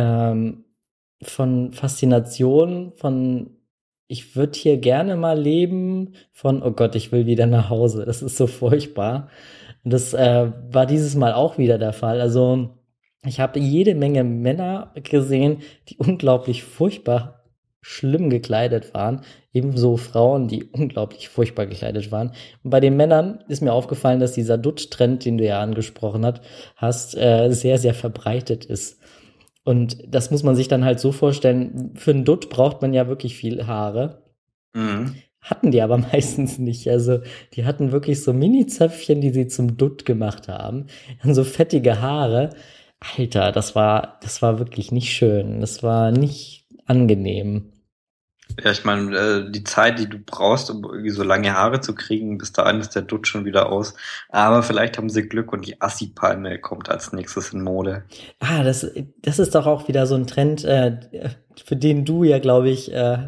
von Faszination, von ich würde hier gerne mal leben, von oh Gott, ich will wieder nach Hause. Das ist so furchtbar. Und das war dieses Mal auch wieder der Fall. Also ich habe jede Menge Männer gesehen, die unglaublich furchtbar schlimm gekleidet waren. Ebenso Frauen, die unglaublich furchtbar gekleidet waren. Und bei den Männern ist mir aufgefallen, dass dieser Dutsch-Trend, den du ja angesprochen hast, sehr, sehr verbreitet ist. Und das muss man sich dann halt so vorstellen, für einen Dutt braucht man ja wirklich viel Haare. Mhm. Hatten die aber meistens nicht. Also die hatten wirklich so Mini-Zöpfchen, die sie zum Dutt gemacht haben. Und so fettige Haare. Alter, das war wirklich nicht schön. Das war nicht angenehm. Ja, ich meine, die Zeit, die du brauchst, um irgendwie so lange Haare zu kriegen, bis dahin ist der Dutt schon wieder aus. Aber vielleicht haben sie Glück und die Assi-Palme kommt als nächstes in Mode. Ah, das ist doch auch wieder so ein Trend, für den du ja, glaube ich,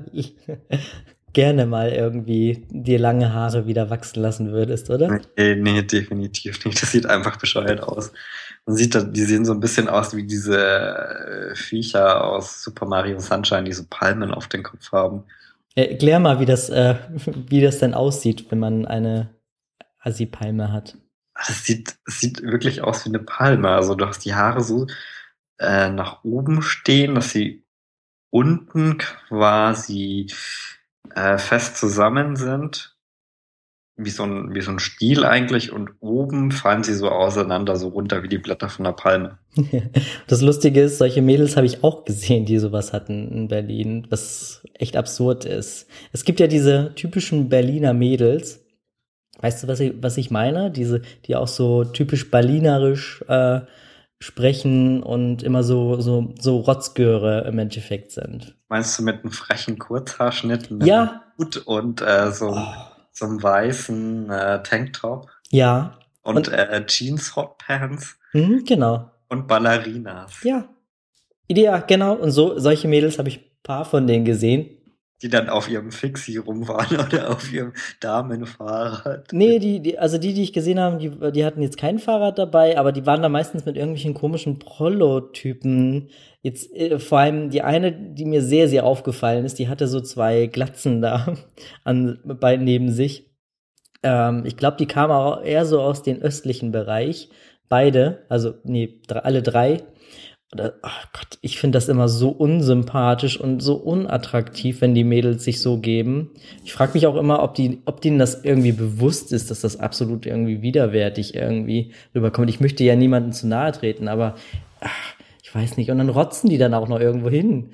gerne mal irgendwie dir lange Haare wieder wachsen lassen würdest, oder? Nee, definitiv nicht. Das sieht einfach bescheuert aus. Die sehen so ein bisschen aus wie diese Viecher aus Super Mario Sunshine, die so Palmen auf den Kopf haben. Erklär mal, wie das denn aussieht, wenn man eine Assi-Palme hat. Es sieht wirklich aus wie eine Palme. Also du hast die Haare so nach oben stehen, dass sie unten quasi fest zusammen sind. Wie so ein Stiel eigentlich, und oben fallen sie so auseinander, so runter wie die Blätter von einer Palme. Das Lustige ist, solche Mädels habe ich auch gesehen, die sowas hatten in Berlin, was echt absurd ist. Es gibt ja diese typischen Berliner Mädels. Weißt du, was ich meine? Die auch so typisch berlinerisch sprechen und immer so Rotzgöre im Endeffekt sind. Meinst du mit einem frechen Kurzhaarschnitt, mit Ja. einem Hut und so einem weißen Tanktop Ja. und Jeans Hotpants Genau. und Ballerinas, Ja. Ja, genau. Und solche Mädels habe ich ein paar von denen gesehen. die dann auf ihrem Fixie rumfahren oder auf ihrem Damenfahrrad. Nee, die ich gesehen habe, die hatten jetzt kein Fahrrad dabei, aber die waren da meistens mit irgendwelchen komischen Prototypen. Jetzt vor allem die eine, die mir sehr, sehr aufgefallen ist, die hatte so 2 Glatzen da neben sich. Ich glaube, die kamen auch eher so aus dem östlichen Bereich. Beide, also nee, alle 3. Ach Gott, ich finde das immer so unsympathisch und so unattraktiv, wenn die Mädels sich so geben. Ich frage mich auch immer, ob denen das irgendwie bewusst ist, dass das absolut irgendwie widerwärtig irgendwie rüberkommt. Ich möchte ja niemandem zu nahe treten, aber ich weiß nicht. Und dann rotzen die dann auch noch irgendwo hin.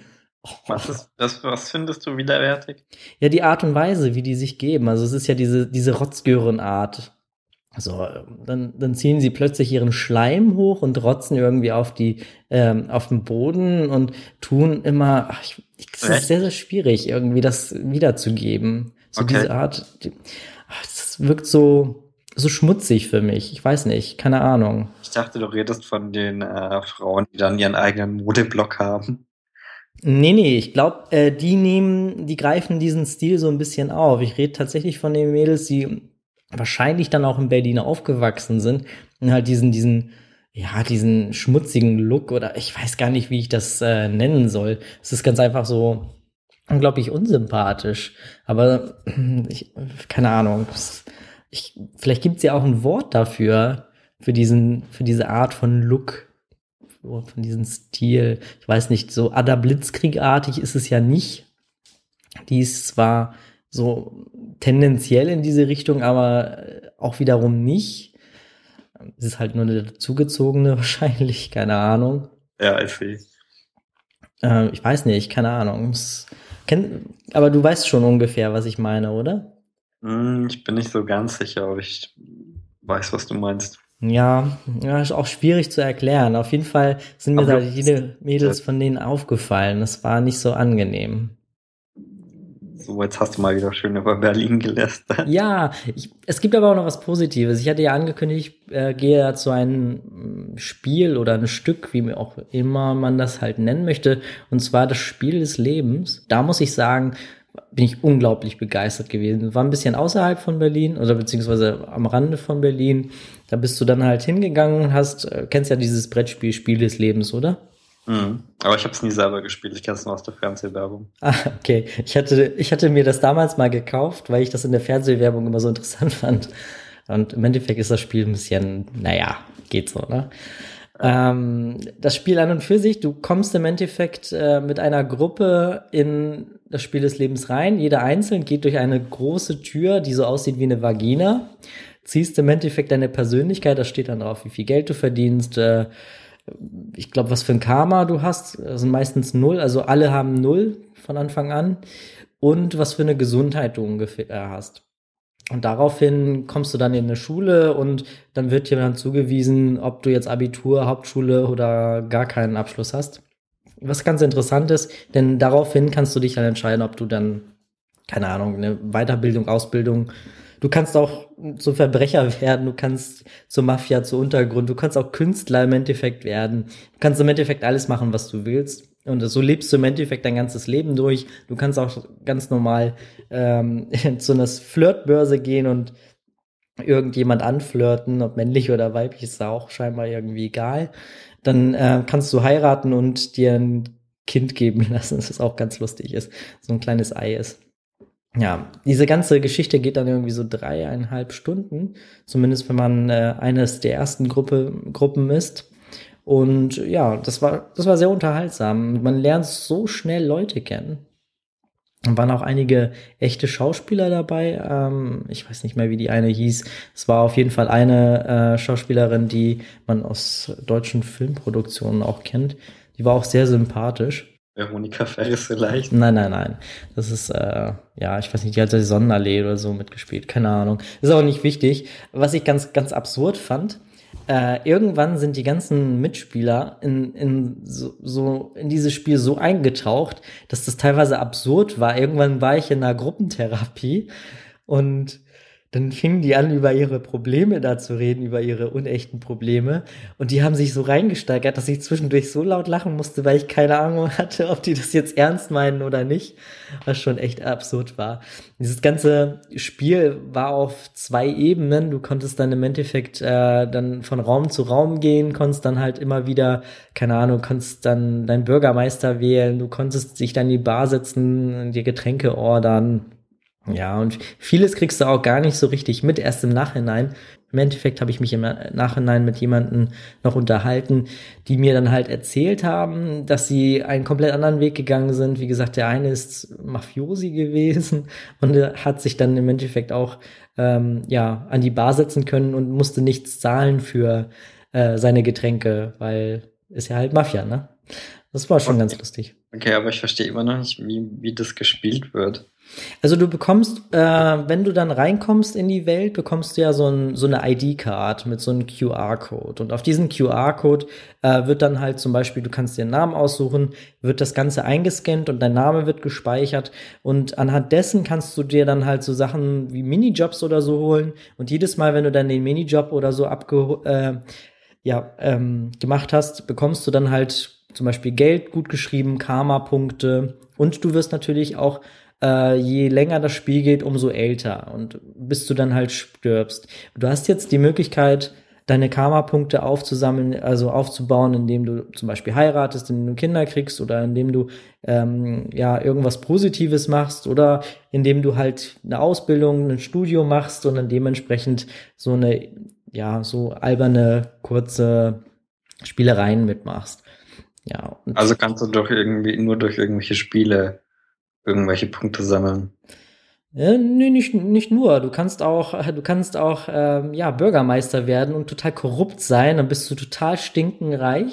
Was findest du widerwärtig? Ja, die Art und Weise, wie die sich geben. Also es ist ja diese Rotzgören-Art. Also dann ziehen sie plötzlich ihren Schleim hoch und rotzen irgendwie auf den Boden und tun immer, es ist sehr, sehr schwierig, irgendwie das wiederzugeben. So Okay. diese Art, das wirkt so schmutzig für mich. Ich weiß nicht, keine Ahnung. Ich dachte, du redest von den Frauen, die dann ihren eigenen Modeblock haben. Nee, ich glaube, die greifen diesen Stil so ein bisschen auf. Ich rede tatsächlich von den Mädels, die wahrscheinlich dann auch in Berlin aufgewachsen sind und halt diesen schmutzigen Look, oder ich weiß gar nicht, wie ich das nennen soll. Es ist ganz einfach so unglaublich unsympathisch. Aber keine Ahnung. Vielleicht gibt es ja auch ein Wort dafür, für diese Art von Look, von diesem Stil. Ich weiß nicht, so Ada Blitzkrieg-artig ist es ja nicht. Die ist zwar so tendenziell in diese Richtung, aber auch wiederum nicht. Es ist halt nur eine dazugezogene wahrscheinlich, keine Ahnung. Ja, ich sehe. Ich weiß nicht, keine Ahnung. Aber du weißt schon ungefähr, was ich meine, oder? Ich bin nicht so ganz sicher, aber ich weiß, was du meinst. Ja, ja, ist auch schwierig zu erklären. Auf jeden Fall sind mir Aber da du, jede Mädels von denen aufgefallen. Das war nicht so angenehm. so, jetzt hast du mal wieder schön über Berlin gelästert. Ja, es gibt aber auch noch was Positives. Ich hatte ja angekündigt, ich gehe ja zu einem Spiel oder ein Stück, wie auch immer man das halt nennen möchte, und zwar das Spiel des Lebens. Da muss ich sagen, bin ich unglaublich begeistert gewesen. War ein bisschen außerhalb von Berlin oder beziehungsweise am Rande von Berlin. Da bist du dann halt hingegangen und kennst ja dieses Brettspiel Spiel des Lebens, oder? Aber ich habe es nie selber gespielt. Ich kenne es nur aus der Fernsehwerbung. Ah, okay. Ich hatte mir das damals mal gekauft, weil ich das in der Fernsehwerbung immer so interessant fand. Und im Endeffekt ist das Spiel ein bisschen, naja, geht so, ne? Das Spiel an und für sich, du kommst im Endeffekt mit einer Gruppe in das Spiel des Lebens rein. Jeder einzeln geht durch eine große Tür, die so aussieht wie eine Vagina. Ziehst im Endeffekt deine Persönlichkeit, da steht dann drauf, wie viel Geld du verdienst, ich glaube, was für ein Karma du hast, das sind meistens 0, also alle haben 0 von Anfang an und was für eine Gesundheit du ungefähr hast. Und daraufhin kommst du dann in eine Schule und dann wird dir dann zugewiesen, ob du jetzt Abitur, Hauptschule oder gar keinen Abschluss hast. Was ganz interessant ist, denn daraufhin kannst du dich dann entscheiden, ob du dann, keine Ahnung, eine Weiterbildung, Ausbildung. Du kannst auch zum Verbrecher werden, du kannst zur Mafia, zur Untergrund, du kannst auch Künstler im Endeffekt werden. Du kannst im Endeffekt alles machen, was du willst. Und so lebst du im Endeffekt dein ganzes Leben durch. Du kannst auch ganz normal zu einer Flirtbörse gehen und irgendjemand anflirten, ob männlich oder weiblich, ist da auch scheinbar irgendwie egal. Dann kannst du heiraten und dir ein Kind geben lassen, das auch ganz lustig ist. So ein kleines Ei ist. Ja, diese ganze Geschichte geht dann irgendwie so 3,5 Stunden, zumindest wenn man eines der ersten Gruppen ist. Und ja, das war sehr unterhaltsam. Man lernt so schnell Leute kennen. Und waren auch einige echte Schauspieler dabei. Ich weiß nicht mehr, wie die eine hieß. Es war auf jeden Fall eine Schauspielerin, die man aus deutschen Filmproduktionen auch kennt. Die war auch sehr sympathisch. Veronika Ferris vielleicht. Nein, nein, nein. Das ist, ja, ich weiß nicht, die hat die Sonnenallee oder so mitgespielt. Keine Ahnung. Ist auch nicht wichtig. Was ich ganz, ganz absurd fand, irgendwann sind die ganzen Mitspieler in dieses Spiel so eingetaucht, dass das teilweise absurd war. Irgendwann war ich in einer Gruppentherapie und dann fingen die an, über ihre Probleme da zu reden, über ihre unechten Probleme. Und die haben sich so reingesteigert, dass ich zwischendurch so laut lachen musste, weil ich keine Ahnung hatte, ob die das jetzt ernst meinen oder nicht. Was schon echt absurd war. Dieses ganze Spiel war auf 2 Ebenen. Du konntest dann im Endeffekt dann von Raum zu Raum gehen, konntest dann halt immer wieder, keine Ahnung, konntest dann deinen Bürgermeister wählen. Du konntest dich dann in die Bar setzen, dir Getränke ordern. Ja, und vieles kriegst du auch gar nicht so richtig mit, erst im Nachhinein. Im Endeffekt habe ich mich im Nachhinein mit jemandem noch unterhalten, die mir dann halt erzählt haben, dass sie einen komplett anderen Weg gegangen sind. Wie gesagt, der eine ist Mafiosi gewesen und hat sich dann im Endeffekt auch ja an die Bar setzen können und musste nichts zahlen für seine Getränke, weil ist ja halt Mafia, ne? Das war schon ganz lustig. Okay, aber ich verstehe immer noch nicht, wie das gespielt wird. Also du bekommst, wenn du dann reinkommst in die Welt, bekommst du ja so eine ID-Card mit so einem QR-Code. Und auf diesen QR-Code wird dann halt zum Beispiel, du kannst dir einen Namen aussuchen, wird das Ganze eingescannt und dein Name wird gespeichert. Und anhand dessen kannst du dir dann halt so Sachen wie Minijobs oder so holen. Und jedes Mal, wenn du dann den Minijob oder so gemacht hast, bekommst du dann halt zum Beispiel Geld gut geschrieben, Karma-Punkte. Und du wirst natürlich auch je länger das Spiel geht, umso älter und bis du dann halt stirbst. Du hast jetzt die Möglichkeit, deine Karma-Punkte aufzusammeln, also aufzubauen, indem du zum Beispiel heiratest, indem du Kinder kriegst oder indem du irgendwas Positives machst oder indem du halt eine Ausbildung, ein Studium machst und dann dementsprechend so eine, ja, so alberne, kurze Spielereien mitmachst. Ja. Also kannst du nur durch irgendwelche Spiele irgendwelche Punkte sammeln. Nee, nicht nur. Du kannst auch Bürgermeister werden und total korrupt sein. Dann bist du total stinkenreich.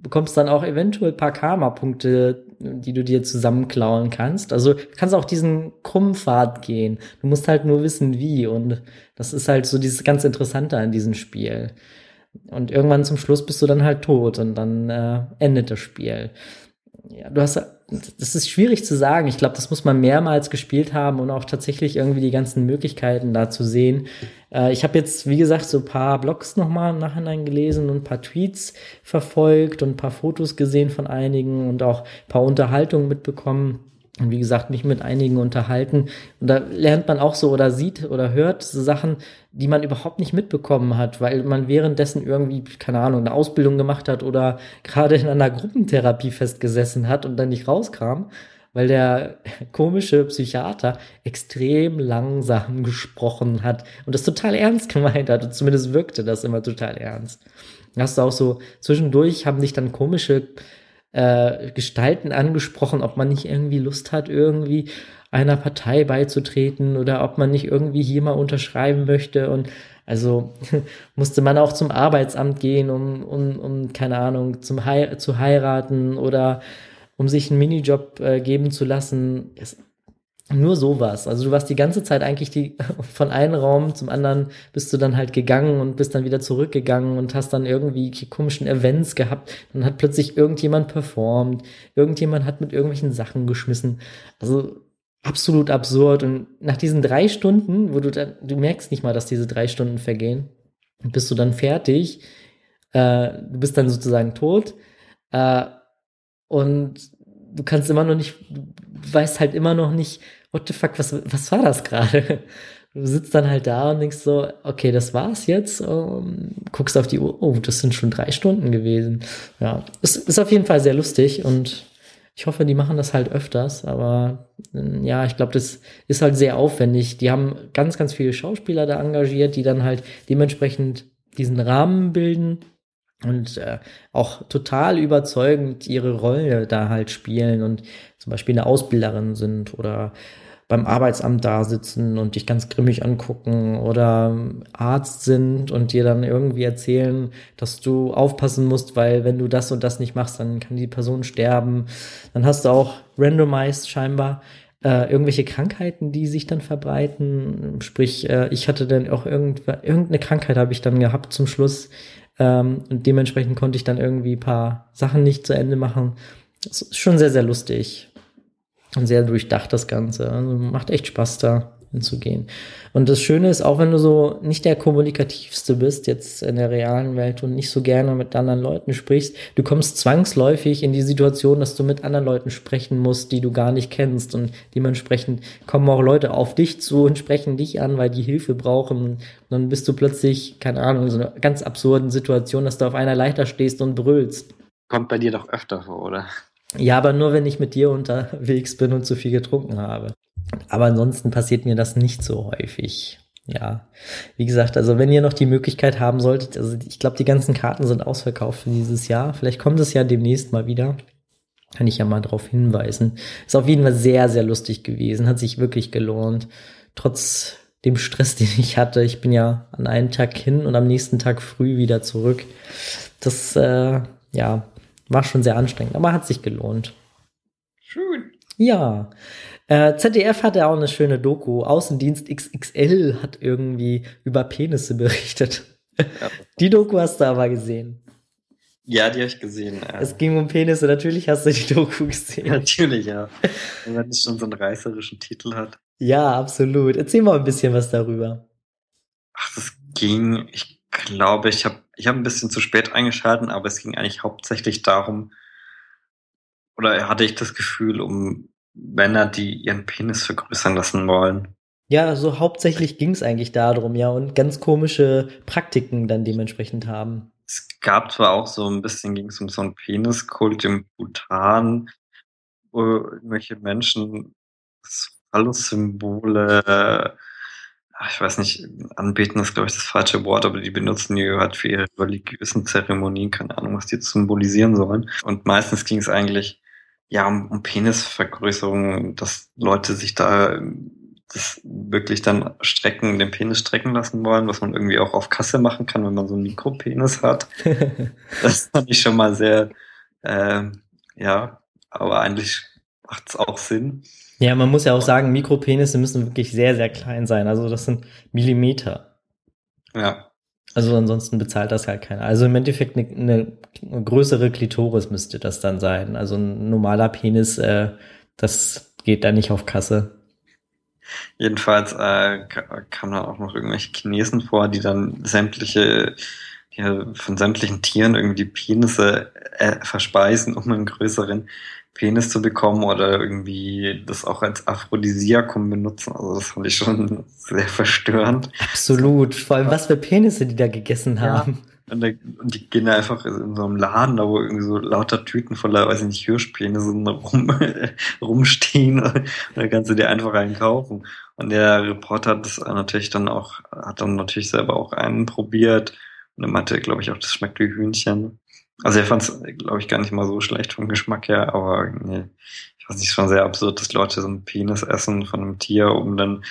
bekommst dann auch eventuell ein paar Karma-Punkte, die du dir zusammenklauen kannst. Also du kannst auch diesen krummen Pfad gehen. Du musst halt nur wissen, wie. Und das ist halt so dieses ganz Interessante an diesem Spiel. Und irgendwann zum Schluss bist du dann halt tot und dann endet das Spiel. Ja, das ist schwierig zu sagen. Ich glaube, das muss man mehrmals gespielt haben und auch tatsächlich irgendwie die ganzen Möglichkeiten da zu sehen. Ich habe jetzt, wie gesagt, so ein paar Blogs nochmal im Nachhinein gelesen und ein paar Tweets verfolgt und ein paar Fotos gesehen von einigen und auch ein paar Unterhaltungen mitbekommen. Und wie gesagt, mich mit einigen unterhalten. Und da lernt man auch so oder sieht oder hört so Sachen, die man überhaupt nicht mitbekommen hat, weil man währenddessen irgendwie, keine Ahnung, eine Ausbildung gemacht hat oder gerade in einer Gruppentherapie festgesessen hat und dann nicht rauskam, weil der komische Psychiater extrem langsam gesprochen hat und das total ernst gemeint hat. Und zumindest wirkte das immer total ernst. Da hast du auch so, zwischendurch haben sich dann komische Gestalten angesprochen, ob man nicht irgendwie Lust hat, irgendwie einer Partei beizutreten oder ob man nicht irgendwie hier mal unterschreiben möchte. Und also musste man auch zum Arbeitsamt gehen, um keine Ahnung, zu heiraten oder um sich einen Minijob geben zu lassen. Nur sowas. Also du warst die ganze Zeit eigentlich von einem Raum zum anderen bist du dann halt gegangen und bist dann wieder zurückgegangen und hast dann irgendwie komischen Events gehabt. Dann hat plötzlich irgendjemand performt, irgendjemand hat mit irgendwelchen Sachen geschmissen. Also absolut absurd. Und nach diesen 3 Stunden, wo du merkst nicht mal, dass diese 3 Stunden vergehen, bist du dann fertig. Du bist dann sozusagen tot. Und du kannst immer noch nicht, du weißt halt immer noch nicht, what the fuck, was war das gerade? Du sitzt dann halt da und denkst so, okay, das war's jetzt. Guckst auf die Uhr, oh, das sind schon 3 Stunden gewesen. Ja, es ist auf jeden Fall sehr lustig und ich hoffe, die machen das halt öfters, aber ja, ich glaube, das ist halt sehr aufwendig. Die haben ganz, ganz viele Schauspieler da engagiert, die dann halt dementsprechend diesen Rahmen bilden und auch total überzeugend ihre Rolle da halt spielen und zum Beispiel eine Ausbilderin sind oder beim Arbeitsamt da sitzen und dich ganz grimmig angucken oder Arzt sind und dir dann irgendwie erzählen, dass du aufpassen musst, weil wenn du das und das nicht machst, dann kann die Person sterben. Dann hast du auch randomized scheinbar irgendwelche Krankheiten, die sich dann verbreiten. Sprich, ich hatte dann auch irgendeine Krankheit habe ich dann gehabt zum Schluss. Und dementsprechend konnte ich dann irgendwie ein paar Sachen nicht zu Ende machen. Das ist schon sehr, sehr lustig. Und sehr durchdacht das Ganze. Also macht echt Spaß, da hinzugehen. Und das Schöne ist, auch wenn du so nicht der Kommunikativste bist, jetzt in der realen Welt und nicht so gerne mit anderen Leuten sprichst, du kommst zwangsläufig in die Situation, dass du mit anderen Leuten sprechen musst, die du gar nicht kennst. Und dementsprechend kommen auch Leute auf dich zu und sprechen dich an, weil die Hilfe brauchen. Und dann bist du plötzlich, keine Ahnung, in so einer ganz absurden Situation, dass du auf einer Leiter stehst und brüllst. Kommt bei dir doch öfter vor, oder? Ja, aber nur, wenn ich mit dir unterwegs bin und zu viel getrunken habe. Aber ansonsten passiert mir das nicht so häufig. Ja, wie gesagt, also wenn ihr noch die Möglichkeit haben solltet, also ich glaube, die ganzen Karten sind ausverkauft für dieses Jahr. Vielleicht kommt es ja demnächst mal wieder. Kann ich ja mal drauf hinweisen. Ist auf jeden Fall sehr, sehr lustig gewesen. Hat sich wirklich gelohnt. Trotz dem Stress, den ich hatte. Ich bin ja an einem Tag hin und am nächsten Tag früh wieder zurück. Das, ja, war schon sehr anstrengend, aber hat sich gelohnt. Schön. Ja. ZDF hatte auch eine schöne Doku. Außendienst XXL hat irgendwie über Penisse berichtet. Ja. Die Doku hast du aber gesehen. Ja, die habe ich gesehen. Es ging um Penisse, natürlich hast du die Doku gesehen. Natürlich, ja. Wenn es schon so einen reißerischen Titel hat. Ja, absolut. Erzähl mal ein bisschen was darüber. Ach, das ging, ich glaube, ich habe ein bisschen zu spät eingeschaltet, aber es ging eigentlich hauptsächlich darum, oder hatte ich das Gefühl, um Männer, die ihren Penis vergrößern lassen wollen. Ja, so hauptsächlich ging es eigentlich darum, ja, und ganz komische Praktiken dann dementsprechend haben. Es gab zwar auch so ein bisschen, ging es um so einen Peniskult im Bhutan, wo irgendwelche Menschen Phallus-Symbole, ich weiß nicht, anbeten ist, glaube ich, das falsche Wort, aber die benutzen die halt für ihre religiösen Zeremonien, keine Ahnung, was die symbolisieren sollen. Und meistens ging es eigentlich ja um Penisvergrößerung, dass Leute sich da das wirklich dann den Penis strecken lassen wollen, was man irgendwie auch auf Kasse machen kann, wenn man so einen Mikropenis hat. Das fand ich schon mal sehr, Ja, aber eigentlich macht's auch Sinn. Ja, man muss ja auch sagen, Mikropenisse müssen wirklich sehr, sehr klein sein. Also das sind Millimeter. Ja, Also ansonsten bezahlt das halt keiner. Also im Endeffekt eine größere Klitoris müsste das dann sein. Also ein normaler Penis, das geht da nicht auf Kasse. jedenfalls kamen dann auch noch irgendwelche Chinesen vor, die dann von sämtlichen Tieren irgendwie die Penisse verspeisen, um einen größeren Penis zu bekommen oder irgendwie das auch als Aphrodisiakum benutzen. Also das fand ich schon sehr verstörend. Absolut. Vor allem, was für Penisse die da gegessen Ja. haben. Und die gehen einfach in so einem Laden, da wo irgendwie so lauter Tüten voller, weiß ich nicht, Hirschpenisse rumstehen und da kannst du dir einfach einen kaufen. Und der Reporter hat dann natürlich selber auch einen probiert und er meinte, glaube ich, auch, das schmeckt wie Hühnchen. Also er fand es, glaube ich, gar nicht mal so schlecht vom Geschmack her, aber nee, ich weiß nicht, schon sehr absurd, dass Leute so einen Penis essen von einem Tier, um dann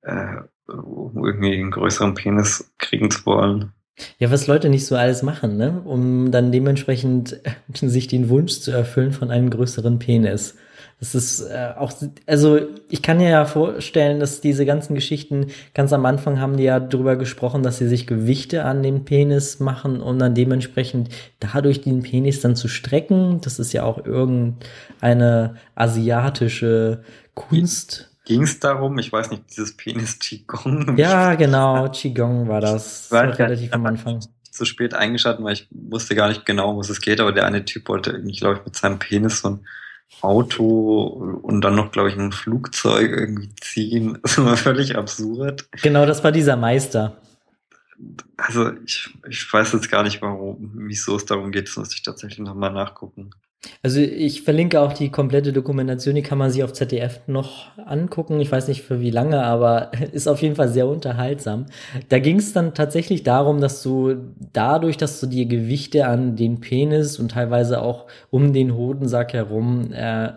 um irgendwie einen größeren Penis kriegen zu wollen. Ja, was Leute nicht so alles machen, ne? Um dann dementsprechend sich den Wunsch zu erfüllen von einem größeren Penis. Das ist auch, also ich kann mir ja vorstellen, dass diese ganzen Geschichten, ganz am Anfang haben die ja drüber gesprochen, dass sie sich Gewichte an den Penis machen, um dann dementsprechend dadurch den Penis dann zu strecken. Das ist ja auch irgendeine asiatische Kunst. Ging es darum, ich weiß nicht, dieses Penis-Qigong? Ja, genau, Qigong war das. Das war relativ am Anfang. Zu spät eingeschaltet, weil ich wusste gar nicht genau, um was es geht, aber der eine Typ wollte irgendwie, glaube ich, mit seinem Penis so ein Auto und dann noch, glaube ich, ein Flugzeug irgendwie ziehen. Das war völlig absurd. Genau, das war dieser Meister. Also ich weiß jetzt gar nicht, wieso es darum geht, das muss ich tatsächlich nochmal nachgucken. Also ich verlinke auch die komplette Dokumentation, die kann man sich auf ZDF noch angucken. Ich weiß nicht für wie lange, aber ist auf jeden Fall sehr unterhaltsam. Da ging es dann tatsächlich darum, dass du dadurch, dass du die Gewichte an den Penis und teilweise auch um den Hodensack herum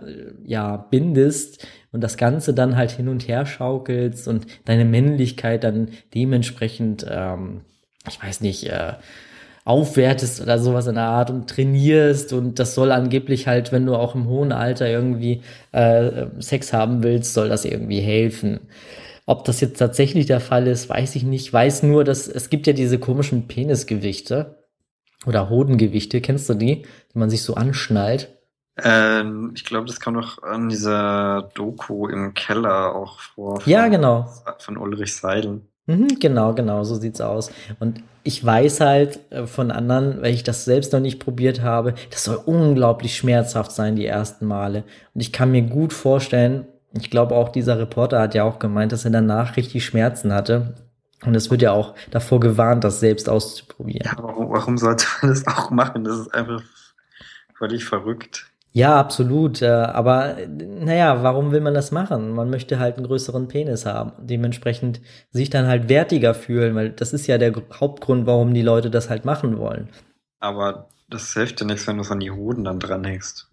bindest und das Ganze dann halt hin und her schaukelst und deine Männlichkeit dann dementsprechend, ich weiß nicht, aufwertest oder sowas in der Art und trainierst und das soll angeblich halt, wenn du auch im hohen Alter irgendwie Sex haben willst, soll das irgendwie helfen. Ob das jetzt tatsächlich der Fall ist, weiß ich nicht. Ich weiß nur, dass es gibt ja diese komischen Penisgewichte oder Hodengewichte, kennst du die man sich so anschnallt? Ich glaube, das kam doch an dieser Doku im Keller auch vor. Ja, genau. Von Ulrich Seidel. Genau, so sieht's aus. Und ich weiß halt von anderen, weil ich das selbst noch nicht probiert habe, das soll unglaublich schmerzhaft sein, die ersten Male. Und ich kann mir gut vorstellen, ich glaube auch dieser Reporter hat ja auch gemeint, dass er danach richtig Schmerzen hatte. Und es wird ja auch davor gewarnt, das selbst auszuprobieren. Ja, warum sollte man das auch machen? Das ist einfach völlig verrückt. Ja, absolut. Aber naja, warum will man das machen? Man möchte halt einen größeren Penis haben. Dementsprechend sich dann halt wertiger fühlen, weil das ist ja der Hauptgrund, warum die Leute das halt machen wollen. Aber das hilft dir nichts, wenn du es an die Hoden dann dranhängst.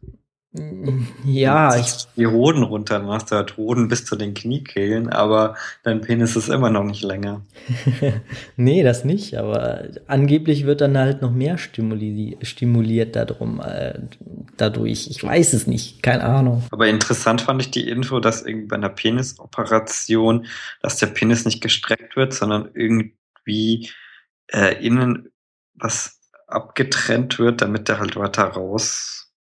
Ja, die Hoden runter, dann hast du halt Hoden bis zu den Kniekehlen, aber dein Penis ist immer noch nicht länger. Nee, das nicht, aber angeblich wird dann halt noch mehr stimuliert dadurch. Ich weiß es nicht, keine Ahnung. Aber interessant fand ich die Info, dass irgendwie bei einer Penisoperation, dass der Penis nicht gestreckt wird, sondern irgendwie innen was abgetrennt wird, damit der halt weiter rausgeht.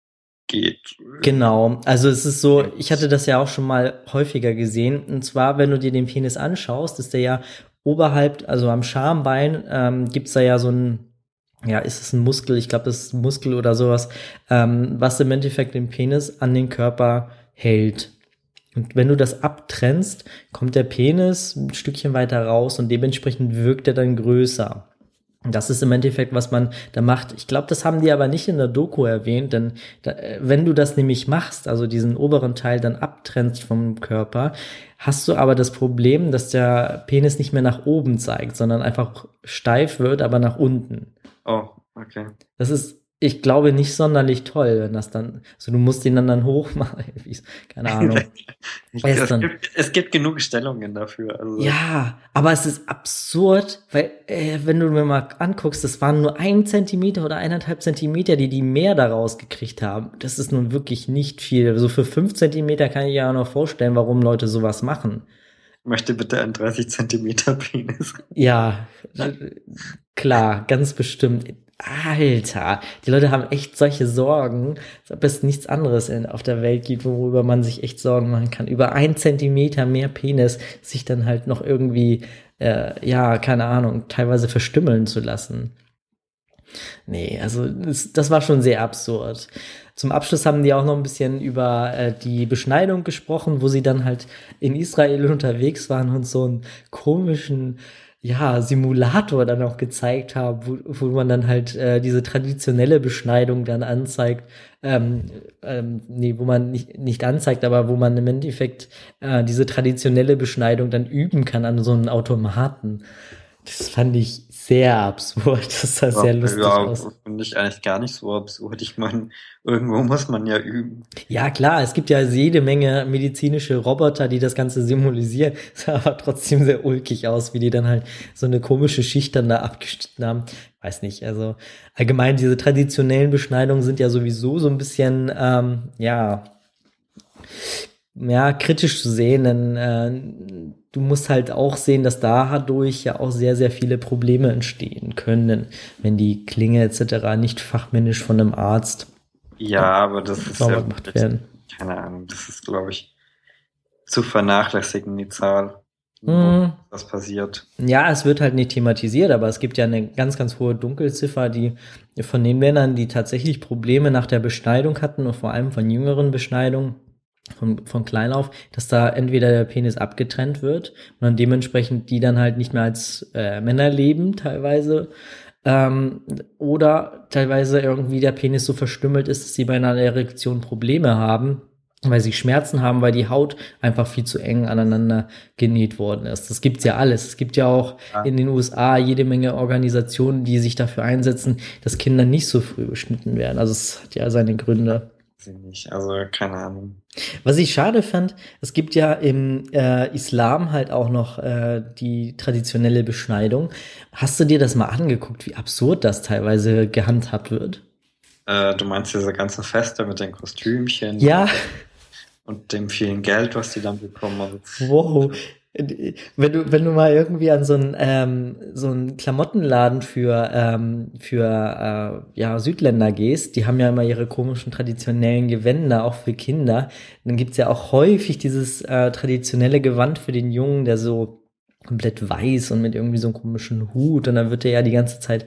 Genau, also es ist so, ich hatte das ja auch schon mal häufiger gesehen, und zwar, wenn du dir den Penis anschaust, ist der ja oberhalb, also am Schambein, gibt's da ja so ist es ein Muskel, ich glaube, das ist ein Muskel oder sowas, was im Endeffekt den Penis an den Körper hält. Und wenn du das abtrennst, kommt der Penis ein Stückchen weiter raus und dementsprechend wirkt er dann größer. Das ist im Endeffekt, was man da macht. Ich glaube, das haben die aber nicht in der Doku erwähnt, denn wenn du das nämlich machst, also diesen oberen Teil dann abtrennst vom Körper, hast du aber das Problem, dass der Penis nicht mehr nach oben zeigt, sondern einfach steif wird, aber nach unten. Oh, okay. Das ist ich glaube nicht sonderlich toll, wenn das dann, also du musst ihn dann hochmachen, keine Ahnung. Es gibt genug Stellungen dafür. Also. Ja, aber es ist absurd, weil wenn du mir mal anguckst, das waren nur 1 Zentimeter oder 1,5 Zentimeter, die mehr daraus gekriegt haben. Das ist nun wirklich nicht viel. Also für 5 Zentimeter kann ich ja auch noch vorstellen, warum Leute sowas machen. Ich möchte bitte einen 30 Zentimeter Penis. Ja, klar, ganz bestimmt. Alter, die Leute haben echt solche Sorgen, als ob es nichts anderes auf der Welt gibt, worüber man sich echt Sorgen machen kann. Über 1 Zentimeter mehr Penis sich dann halt noch irgendwie, keine Ahnung, teilweise verstümmeln zu lassen. Nee, also das war schon sehr absurd. Zum Abschluss haben die auch noch ein bisschen über die Beschneidung gesprochen, wo sie dann halt in Israel unterwegs waren und so einen komischen Simulator dann auch gezeigt haben, wo man dann halt diese traditionelle Beschneidung dann anzeigt, wo man nicht anzeigt, aber wo man im Endeffekt diese traditionelle Beschneidung dann üben kann an so einem Automaten. Das fand ich sehr absurd. Das sah sehr lustig aus. Finde ich eigentlich gar nicht so absurd. Ich meine, irgendwo muss man ja üben. Ja, klar, es gibt ja jede Menge medizinische Roboter, die das Ganze symbolisieren. Es sah aber trotzdem sehr ulkig aus, wie die dann halt so eine komische Schicht dann da abgeschnitten haben. Weiß nicht, also allgemein diese traditionellen Beschneidungen sind ja sowieso so ein bisschen, kritisch zu sehen, denn du musst halt auch sehen, dass dadurch ja auch sehr, sehr viele Probleme entstehen können, wenn die Klinge etc. nicht fachmännisch von einem Arzt aber das ist ja gemacht werden. Keine Ahnung, das ist, glaube ich, zu vernachlässigen, die Zahl, was passiert. Ja, es wird halt nicht thematisiert, aber es gibt ja eine ganz, ganz hohe Dunkelziffer, die von den Männern, die tatsächlich Probleme nach der Beschneidung hatten und vor allem von jüngeren Beschneidungen, von klein auf, dass da entweder der Penis abgetrennt wird und dann dementsprechend die dann halt nicht mehr als Männer leben teilweise oder teilweise irgendwie der Penis so verstümmelt ist, dass sie bei einer Erektion Probleme haben, weil sie Schmerzen haben, weil die Haut einfach viel zu eng aneinander genäht worden ist. Das gibt's ja alles. Es gibt ja auch in den USA jede Menge Organisationen, die sich dafür einsetzen, dass Kinder nicht so früh beschnitten werden. Also es hat ja seine Gründe. Also keine Ahnung. Was ich schade fand, es gibt ja im Islam halt auch noch die traditionelle Beschneidung. Hast du dir das mal angeguckt, wie absurd das teilweise gehandhabt wird? Du meinst diese ganzen Feste mit den Kostümchen? Ja. Und dem vielen Geld, was die dann bekommen haben. Wow. Wenn du mal irgendwie an so einen Klamottenladen für Südländer gehst, die haben ja immer ihre komischen traditionellen Gewänder, auch für Kinder. Dann gibt's ja auch häufig dieses traditionelle Gewand für den Jungen, der so komplett weiß und mit irgendwie so einem komischen Hut, und dann wird der ja die ganze Zeit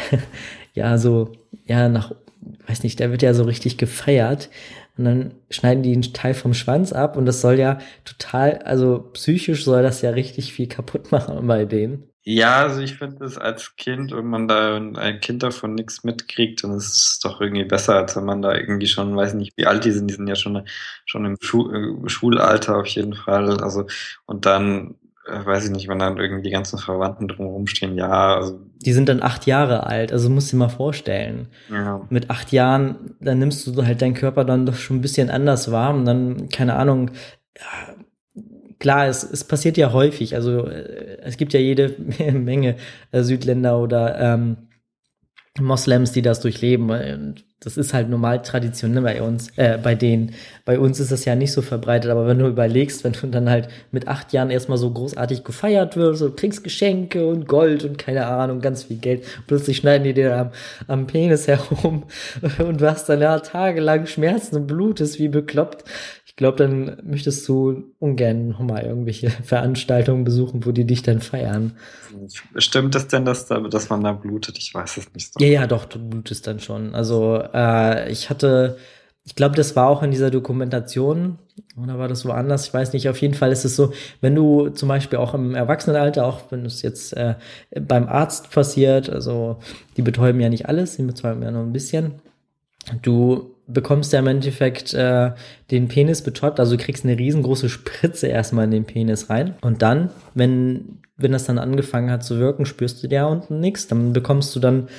weiß nicht, der wird ja so richtig gefeiert. Und dann schneiden die einen Teil vom Schwanz ab und das soll ja total, also psychisch soll das ja richtig viel kaputt machen bei denen. Ja, also ich finde es als Kind, wenn man da ein Kind davon nichts mitkriegt, dann ist es doch irgendwie besser, als wenn man da irgendwie schon, weiß nicht, wie alt die sind ja schon im Schulalter auf jeden Fall. Also und dann weiß ich nicht, wenn dann irgendwie die ganzen Verwandten drumherum stehen, also. Die sind dann 8 Jahre alt, also musst du dir mal vorstellen. Ja. Mit 8 Jahren, dann nimmst du halt deinen Körper dann doch schon ein bisschen anders wahr und dann, keine Ahnung, klar, es passiert ja häufig, also es gibt ja jede Menge Südländer oder Moslems, die das durchleben, und das ist halt normal Tradition, ne, bei uns, bei denen. Bei uns ist das ja nicht so verbreitet, aber wenn du überlegst, wenn du dann halt mit 8 Jahren erstmal so großartig gefeiert wirst, so kriegst Geschenke und Gold und keine Ahnung, ganz viel Geld, plötzlich schneiden die dir am Penis herum und du hast dann ja tagelang Schmerzen und blutest wie bekloppt. Ich glaube, dann möchtest du ungern nochmal irgendwelche Veranstaltungen besuchen, wo die dich dann feiern. Stimmt es denn, dass man da blutet? Ich weiß es nicht so. Ja, doch, du blutest dann schon. Also ich glaube, das war auch in dieser Dokumentation, oder war das woanders? Ich weiß nicht. Auf jeden Fall ist es so, wenn du zum Beispiel auch im Erwachsenenalter, auch wenn es jetzt beim Arzt passiert, also die betäuben ja nicht alles, die betäuben ja nur ein bisschen. Du bekommst ja im Endeffekt den Penis betäubt, also du kriegst eine riesengroße Spritze erstmal in den Penis rein. Und dann, wenn das dann angefangen hat zu wirken, spürst du da unten nichts. Dann bekommst du dann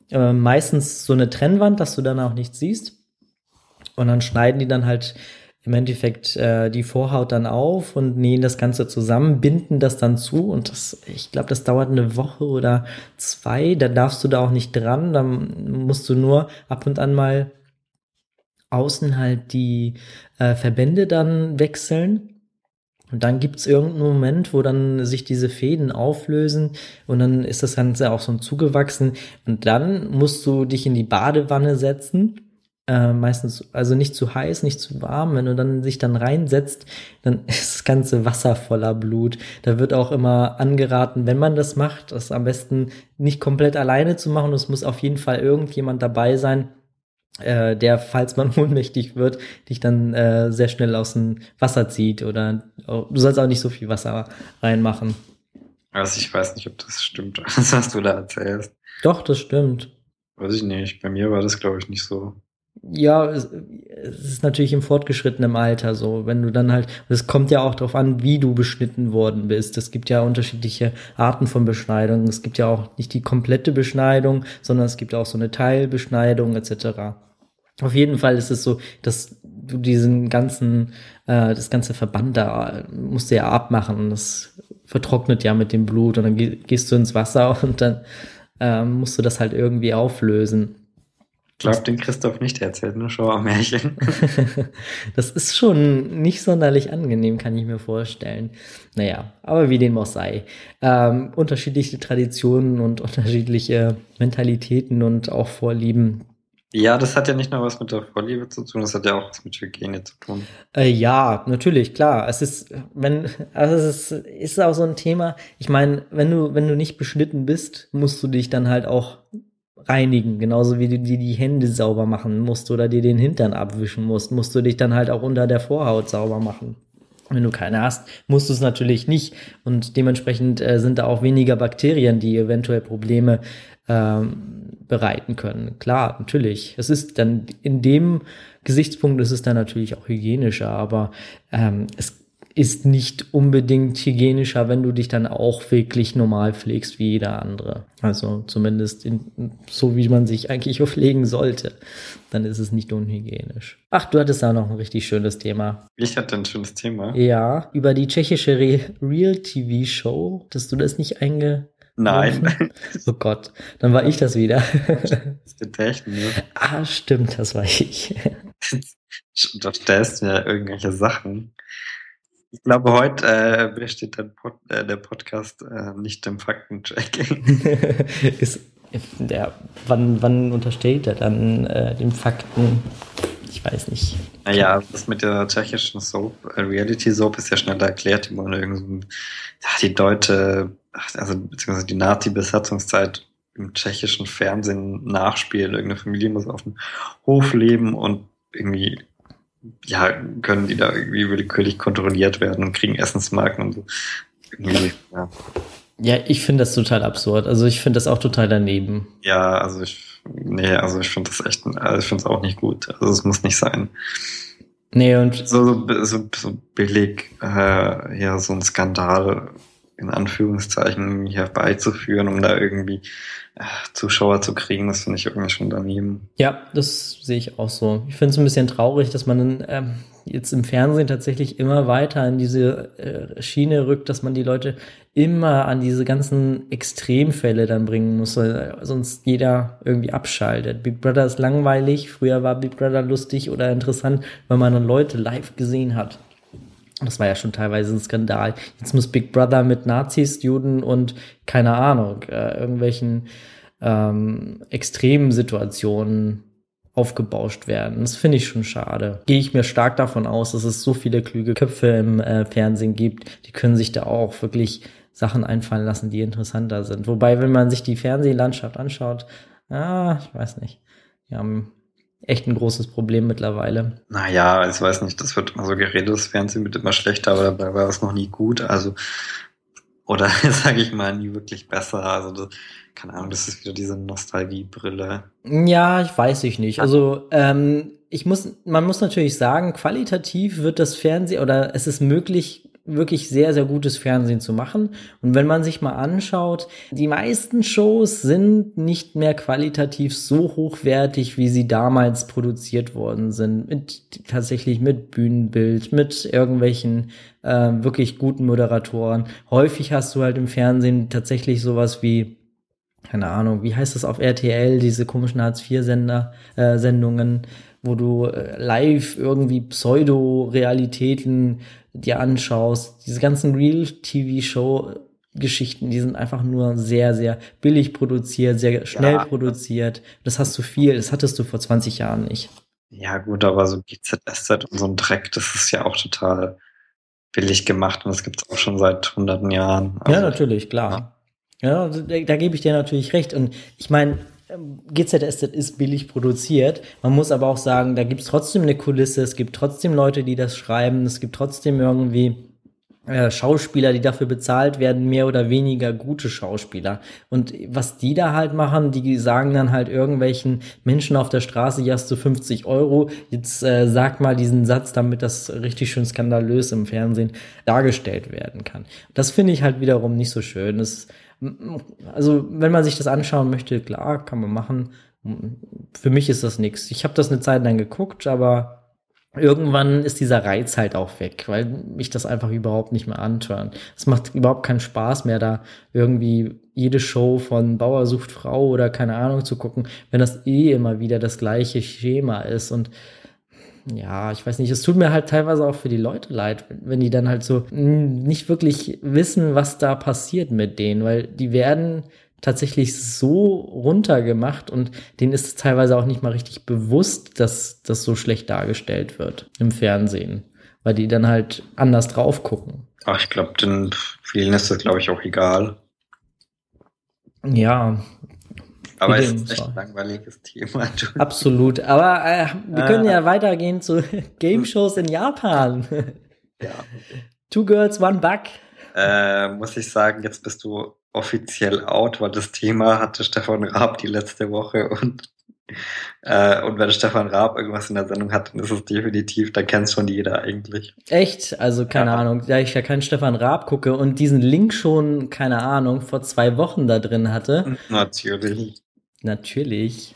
meistens so eine Trennwand, dass du dann auch nichts siehst. Und dann schneiden die dann halt im Endeffekt die Vorhaut dann auf und nähen das Ganze zusammen, binden das dann zu und ich glaube, das dauert eine Woche oder 2, da darfst du da auch nicht dran, dann musst du nur ab und an mal außen halt die Verbände dann wechseln. Und dann gibt's irgendeinen Moment, wo dann sich diese Fäden auflösen und dann ist das Ganze auch so zugewachsen und dann musst du dich in die Badewanne setzen, meistens, also nicht zu heiß, nicht zu warm, wenn du dann sich dann reinsetzt, dann ist das ganze Wasser voller Blut. Da wird auch immer angeraten, wenn man das macht, das am besten nicht komplett alleine zu machen, es muss auf jeden Fall irgendjemand dabei sein, der, falls man ohnmächtig wird, dich dann sehr schnell aus dem Wasser zieht oder du sollst auch nicht so viel Wasser reinmachen. Also ich weiß nicht, ob das stimmt, was du da erzählst. Doch, das stimmt. Weiß ich nicht. Bei mir war das, glaube ich, nicht so. Ja, es ist natürlich im fortgeschrittenen Alter so, wenn du dann halt, es kommt ja auch darauf an, wie du beschnitten worden bist. Es gibt ja unterschiedliche Arten von Beschneidung. Es gibt ja auch nicht die komplette Beschneidung, sondern es gibt auch so eine Teilbeschneidung etc. Auf jeden Fall ist es so, dass du diesen ganzen, das ganze Verband da musst du ja abmachen und das vertrocknet ja mit dem Blut und dann gehst du ins Wasser und dann musst du das halt irgendwie auflösen. Ich glaube, den Christoph nicht, der erzählt nur Schauermärchen. Das ist schon nicht sonderlich angenehm, kann ich mir vorstellen. Naja, aber wie dem auch sei. Unterschiedliche Traditionen und unterschiedliche Mentalitäten und auch Vorlieben. Ja, das hat ja nicht nur was mit der Vorliebe zu tun, das hat ja auch was mit Hygiene zu tun. Ja, natürlich, klar. Es ist auch so ein Thema. Ich meine, wenn du nicht beschnitten bist, musst du dich dann halt auch reinigen, genauso wie du dir die Hände sauber machen musst oder dir den Hintern abwischen musst du dich dann halt auch unter der Vorhaut sauber machen. Wenn du keine hast, musst du es natürlich nicht und dementsprechend sind da auch weniger Bakterien, die eventuell Probleme bereiten können. Klar, natürlich. Es ist dann in dem Gesichtspunkt ist es dann natürlich auch hygienischer, aber es ist nicht unbedingt hygienischer, wenn du dich dann auch wirklich normal pflegst wie jeder andere. Also zumindest so, wie man sich eigentlich pflegen sollte. Dann ist es nicht unhygienisch. Ach, du hattest da noch ein richtig schönes Thema. Ich hatte ein schönes Thema. Ja, über die tschechische Real-TV-Show. Hattest du das nicht Nein. Oh Gott, dann war ich das wieder. Das Gedächtnis. Ah, stimmt, das war ich. Du stellst mir irgendwelche Sachen. Ich glaube, heute besteht der Podcast nicht dem Faktenchecking. Wann untersteht er dann dem Fakten? Ich weiß nicht. Naja, das mit der tschechischen Soap, Reality Soap ist ja schnell erklärt, die wollen irgendwie die Leute, also beziehungsweise die Nazi-Besatzungszeit im tschechischen Fernsehen nachspielen. Irgendeine Familie muss auf dem Hof leben und irgendwie können die da irgendwie willkürlich kontrolliert werden und kriegen Essensmarken und so. Irgendwie, ja. Ja, ich finde das total absurd. Also ich finde das auch total daneben. Ja, also ich finde das echt, ich finde es auch nicht gut. Also es muss nicht sein. Nee, und so billig, so ein Skandal in Anführungszeichen hier beizuführen, um da irgendwie Zuschauer zu kriegen, das finde ich irgendwie schon daneben. Ja, das sehe ich auch so. Ich finde es ein bisschen traurig, dass man jetzt im Fernsehen tatsächlich immer weiter in diese Schiene rückt, dass man die Leute immer an diese ganzen Extremfälle dann bringen muss, weil sonst jeder irgendwie abschaltet. Big Brother ist langweilig, früher war Big Brother lustig oder interessant, weil man dann Leute live gesehen hat. Das war ja schon teilweise ein Skandal. Jetzt muss Big Brother mit Nazis, Juden und keine Ahnung, irgendwelchen extremen Situationen aufgebauscht werden. Das finde ich schon schade. Gehe ich mir stark davon aus, dass es so viele klüge Köpfe im Fernsehen gibt, die können sich da auch wirklich Sachen einfallen lassen, die interessanter sind. Wobei, wenn man sich die Fernsehlandschaft anschaut, ich weiß nicht, wir haben echt ein großes Problem mittlerweile. Naja, ich weiß nicht, das wird immer so geredet, das Fernsehen wird immer schlechter, aber dabei war es noch nie gut, also, oder sage ich mal, nie wirklich besser, also keine Ahnung, das ist wieder diese Nostalgiebrille. Ja, ich weiß nicht. Also, man muss natürlich sagen, qualitativ wird das Fernsehen, oder es ist möglich, wirklich sehr, sehr gutes Fernsehen zu machen. Und wenn man sich mal anschaut, die meisten Shows sind nicht mehr qualitativ so hochwertig, wie sie damals produziert worden sind. Tatsächlich mit Bühnenbild, mit irgendwelchen wirklich guten Moderatoren. Häufig hast du halt im Fernsehen tatsächlich sowas wie, keine Ahnung, wie heißt das auf RTL, diese komischen Hartz-IV-Sendungen, wo du live irgendwie Pseudo-Realitäten dir anschaust. Diese ganzen Real-TV-Show-Geschichten, die sind einfach nur sehr, sehr billig produziert, sehr schnell produziert. Das hattest du vor 20 Jahren nicht. Ja gut, aber so GZSZ und so ein Dreck, das ist ja auch total billig gemacht und das gibt's auch schon seit hunderten Jahren. Also, ja, natürlich, klar. Ja, da gebe ich dir natürlich recht. Und ich meine, GZSZ ist billig produziert. Man muss aber auch sagen, da gibt es trotzdem eine Kulisse, es gibt trotzdem Leute, die das schreiben, es gibt trotzdem irgendwie Schauspieler, die dafür bezahlt werden, mehr oder weniger gute Schauspieler. Und was die da halt machen, die sagen dann halt irgendwelchen Menschen auf der Straße, hier hast du 50 €, jetzt sag mal diesen Satz, damit das richtig schön skandalös im Fernsehen dargestellt werden kann. Das finde ich halt wiederum nicht so schön. Also wenn man sich das anschauen möchte, klar, kann man machen. Für mich ist das nichts. Ich habe das eine Zeit lang geguckt, aber irgendwann ist dieser Reiz halt auch weg, weil mich das einfach überhaupt nicht mehr antörnt. Es macht überhaupt keinen Spaß mehr, da irgendwie jede Show von Bauer sucht Frau oder keine Ahnung zu gucken, wenn das immer wieder das gleiche Schema ist. Und ja, ich weiß nicht, es tut mir halt teilweise auch für die Leute leid, wenn die dann halt so nicht wirklich wissen, was da passiert mit denen, weil die werden tatsächlich so runtergemacht und denen ist es teilweise auch nicht mal richtig bewusst, dass das so schlecht dargestellt wird im Fernsehen, weil die dann halt anders drauf gucken. Ach, ich glaube, den vielen ist das, glaube ich, auch egal. Ja. Aber es ist echt ein langweiliges Thema. Absolut. Aber wir können ja weitergehen zu Game-Shows in Japan. Ja. Two Girls, One Buck. Muss ich sagen, jetzt bist du offiziell out, weil das Thema hatte Stefan Raab die letzte Woche und wenn Stefan Raab irgendwas in der Sendung hat, dann ist es definitiv, da kennt schon jeder eigentlich. Echt? Also keine Ahnung, da ich ja keinen Stefan Raab gucke und diesen Link schon, keine Ahnung, vor 2 Wochen da drin hatte. Natürlich.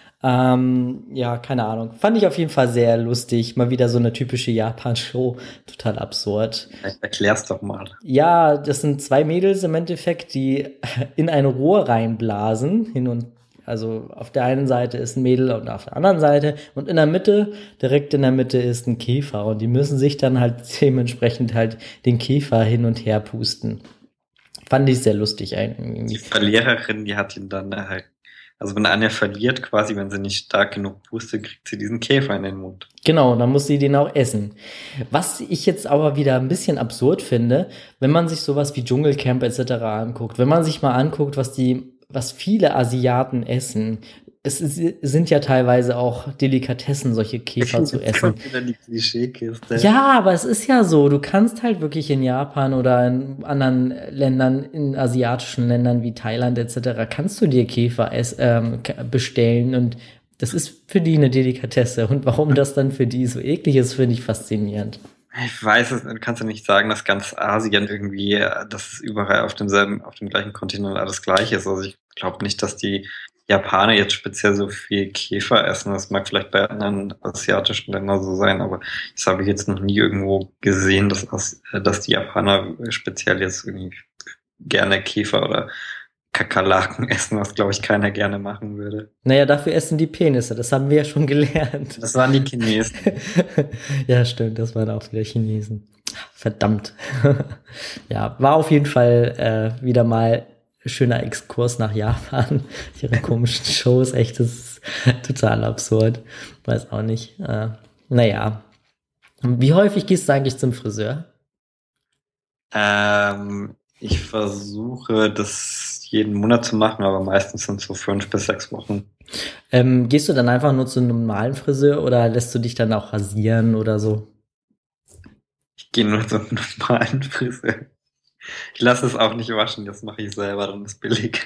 Ja, keine Ahnung. Fand ich auf jeden Fall sehr lustig. Mal wieder so eine typische Japan-Show. Total absurd. Erklär's doch mal. Ja, das sind 2 Mädels im Endeffekt, die in ein Rohr reinblasen. Also auf der einen Seite ist ein Mädel und auf der anderen Seite. Und direkt in der Mitte ist ein Käfer. Und die müssen sich dann halt dementsprechend halt den Käfer hin und her pusten. Fand ich sehr lustig eigentlich. Die Verliererin, die hat ihn dann also wenn Anja verliert, quasi, wenn sie nicht stark genug pustet, kriegt sie diesen Käfer in den Mund. Genau, dann muss sie den auch essen. Was ich jetzt aber wieder ein bisschen absurd finde, wenn man sich sowas wie Dschungelcamp etc. anguckt, wenn man sich mal anguckt, was viele Asiaten essen. Es sind ja teilweise auch Delikatessen, solche Käfer zu essen. Kommt wieder die Klischeekiste. Ja, aber es ist ja so, du kannst halt wirklich in Japan oder in anderen Ländern, in asiatischen Ländern wie Thailand etc., kannst du dir Käfer bestellen und das ist für die eine Delikatesse. Und warum das dann für die so eklig ist, finde ich faszinierend. Ich weiß es, kannst du nicht sagen, dass ganz Asien irgendwie, dass es überall auf dem gleichen Kontinent alles gleich ist. Also ich glaube nicht, dass die Japaner jetzt speziell so viel Käfer essen. Das mag vielleicht bei anderen asiatischen Ländern so sein, aber das habe ich jetzt noch nie irgendwo gesehen, dass die Japaner speziell jetzt irgendwie gerne Käfer oder Kakerlaken essen, was, glaube ich, keiner gerne machen würde. Naja, dafür essen die Penisse, das haben wir ja schon gelernt. Das waren die Chinesen. Ja, stimmt, das waren auch wieder Chinesen. Verdammt. Ja, war auf jeden Fall wieder mal schöner Exkurs nach Japan. Ihre komischen Shows, echt, das ist total absurd. Weiß auch nicht. Naja. Wie häufig gehst du eigentlich zum Friseur? Ich versuche, das jeden Monat zu machen, aber meistens sind es so 5 bis 6 Wochen. Gehst du dann einfach nur zu einem normalen Friseur oder lässt du dich dann auch rasieren oder so? Ich gehe nur zu einem normalen Friseur. Ich lasse es auch nicht waschen, das mache ich selber, dann ist billig.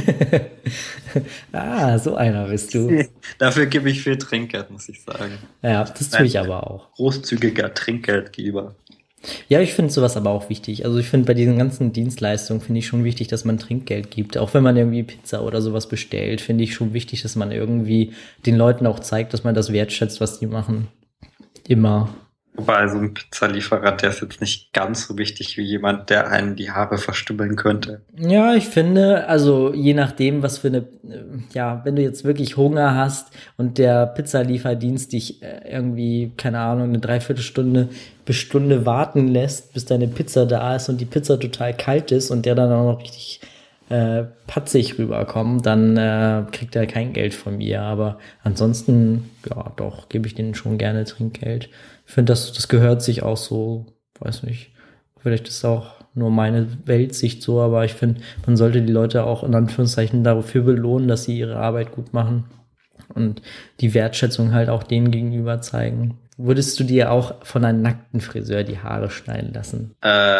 Ah, so einer bist du. Dafür gebe ich viel Trinkgeld, muss ich sagen. Ja, das tue ich aber auch. Großzügiger Trinkgeldgeber. Ja, ich finde sowas aber auch wichtig. Also ich finde bei diesen ganzen Dienstleistungen finde ich schon wichtig, dass man Trinkgeld gibt. Auch wenn man irgendwie Pizza oder sowas bestellt, finde ich schon wichtig, dass man irgendwie den Leuten auch zeigt, dass man das wertschätzt, was die machen. Immer. Wobei so ein Pizzalieferant, der ist jetzt nicht ganz so wichtig wie jemand, der einen die Haare verstümmeln könnte. Ja, ich finde, also je nachdem, was für eine, ja, wenn du jetzt wirklich Hunger hast und der Pizzalieferdienst dich irgendwie, keine Ahnung, eine Dreiviertelstunde bis Stunde warten lässt, bis deine Pizza da ist und die Pizza total kalt ist und der dann auch noch richtig patzig rüberkommt, dann kriegt er kein Geld von mir. Aber ansonsten, ja, doch, gebe ich denen schon gerne Trinkgeld. Ich finde, das gehört sich auch so, weiß nicht, vielleicht ist auch nur meine Weltsicht so, aber ich finde, man sollte die Leute auch in Anführungszeichen dafür belohnen, dass sie ihre Arbeit gut machen und die Wertschätzung halt auch denen gegenüber zeigen. Würdest du dir auch von einem nackten Friseur die Haare schneiden lassen?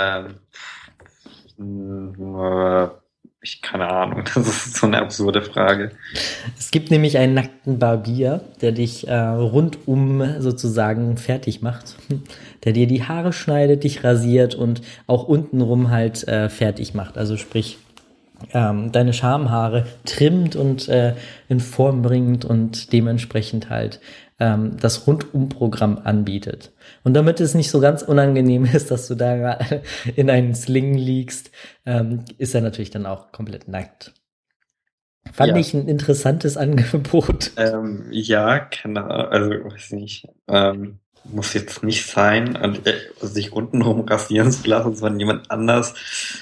Keine Ahnung, das ist so eine absurde Frage. Es gibt nämlich einen nackten Barbier, der dich rundum sozusagen fertig macht, der dir die Haare schneidet, dich rasiert und auch untenrum halt fertig macht. Also sprich, deine Schamhaare trimmt und in Form bringt und dementsprechend halt das Rundumprogramm anbietet. Und damit es nicht so ganz unangenehm ist, dass du da in einen Sling liegst, ist er natürlich dann auch komplett nackt. Fand ich ein interessantes Angebot. Ja, keine Ahnung, also weiß nicht. Muss jetzt nicht sein, und sich untenrum rasieren zu lassen, sondern jemand anders.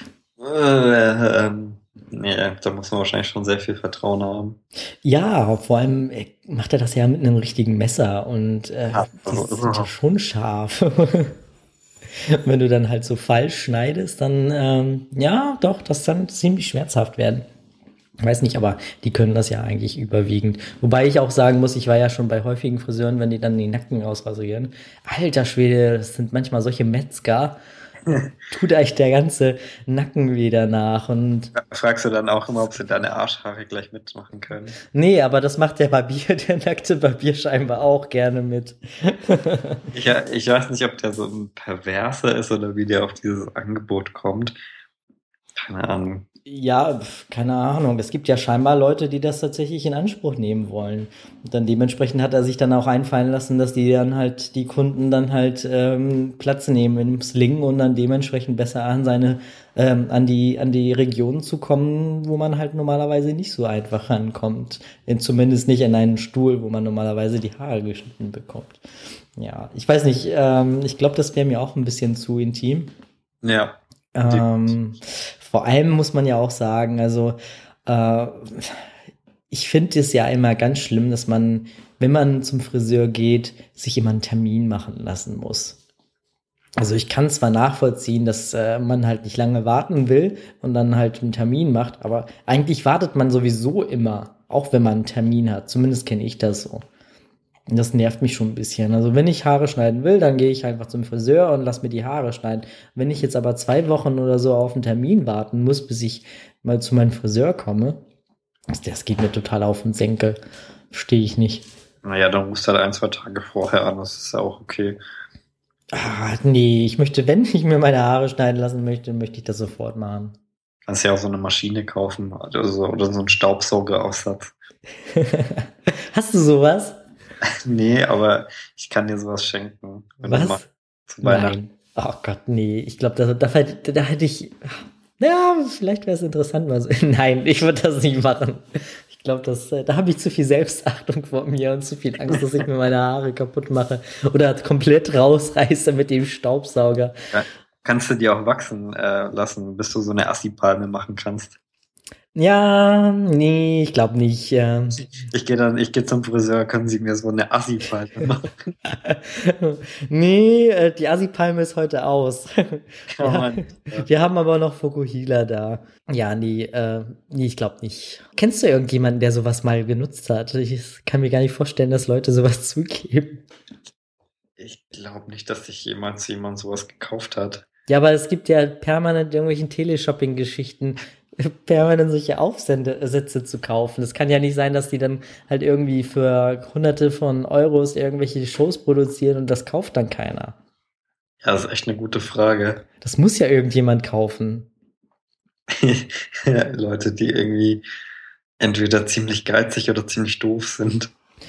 Nee, da muss man wahrscheinlich schon sehr viel Vertrauen haben. Ja, vor allem macht er das ja mit einem richtigen Messer und die sind ja schon scharf. Wenn du dann halt so falsch schneidest, dann ja, doch, das kann ziemlich schmerzhaft werden. Weiß nicht, aber die können das ja eigentlich überwiegend. Wobei ich auch sagen muss, ich war ja schon bei häufigen Friseuren, wenn die dann die Nacken ausrasieren. Alter Schwede, das sind manchmal solche Metzger. Tut euch der ganze Nacken wieder nach und Fragst du dann auch immer, ob sie deine Arschhaare gleich mitmachen können? nee, aber das macht der nackte Barbier scheinbar auch gerne mit. Ich weiß nicht, ob der so ein Perverser ist oder wie der auf dieses Angebot kommt. Keine Ahnung. Ja, keine Ahnung. Es gibt ja scheinbar Leute, die das tatsächlich in Anspruch nehmen wollen. Und dann dementsprechend hat er sich dann auch einfallen lassen, dass die dann halt, die Kunden dann halt Platz nehmen im Sling und dann dementsprechend besser an an die Regionen zu kommen, wo man halt normalerweise nicht so einfach rankommt. Zumindest nicht in einen Stuhl, wo man normalerweise die Haare geschnitten bekommt. Ja, ich weiß nicht, ich glaube, das wäre mir auch ein bisschen zu intim. Ja. Vor allem muss man ja auch sagen, also ich finde es ja immer ganz schlimm, dass man, wenn man zum Friseur geht, sich immer einen Termin machen lassen muss. Also ich kann zwar nachvollziehen, dass man halt nicht lange warten will und dann halt einen Termin macht, aber eigentlich wartet man sowieso immer, auch wenn man einen Termin hat. Zumindest kenne ich das so. Und das nervt mich schon ein bisschen. Also wenn ich Haare schneiden will, dann gehe ich einfach zum Friseur und lass mir die Haare schneiden. Wenn ich jetzt aber 2 Wochen oder so auf einen Termin warten muss, bis ich mal zu meinem Friseur komme, das geht mir total auf den Senkel. Verstehe ich nicht. Naja, dann rufst du halt 1, 2 Tage vorher an, das ist ja auch okay. Nee, ich möchte, wenn ich mir meine Haare schneiden lassen möchte, möchte ich das sofort machen. Kannst ja auch so eine Maschine kaufen oder so einen Staubsaugeraufsatz. Hast du sowas? Nee, aber ich kann dir sowas schenken. Was? Zu Weihnachten. Nein. Oh Gott, nee. Ich glaube, da hätte ich. Ja, vielleicht wäre es interessant mal so. Nein, ich würde das nicht machen. Ich glaube, da habe ich zu viel Selbstachtung vor mir und zu viel Angst, dass ich mir meine Haare kaputt mache oder komplett rausreiße mit dem Staubsauger. Ja, kannst du dir auch wachsen lassen, bis du so eine Assi-Palme machen kannst. Ja, nee, ich glaube nicht. Ich gehe zum Friseur, können Sie mir so eine Assi-Palme machen? Nee, die Assi-Palme ist heute aus. Oh Mann. Wir haben aber noch Fokuhila da. Ja, nee, ich glaube nicht. Kennst du irgendjemanden, der sowas mal genutzt hat? Ich kann mir gar nicht vorstellen, dass Leute sowas zugeben. Ich glaube nicht, dass sich jemals jemand sowas gekauft hat. Ja, aber es gibt ja permanent irgendwelchen Teleshopping-Geschichten, permanent solche Aufsätze zu kaufen. Das kann ja nicht sein, dass die dann halt irgendwie für Hunderte von Euros irgendwelche Shows produzieren und das kauft dann keiner. Ja, das ist echt eine gute Frage. Das muss ja irgendjemand kaufen. Leute, die irgendwie entweder ziemlich geizig oder ziemlich doof sind.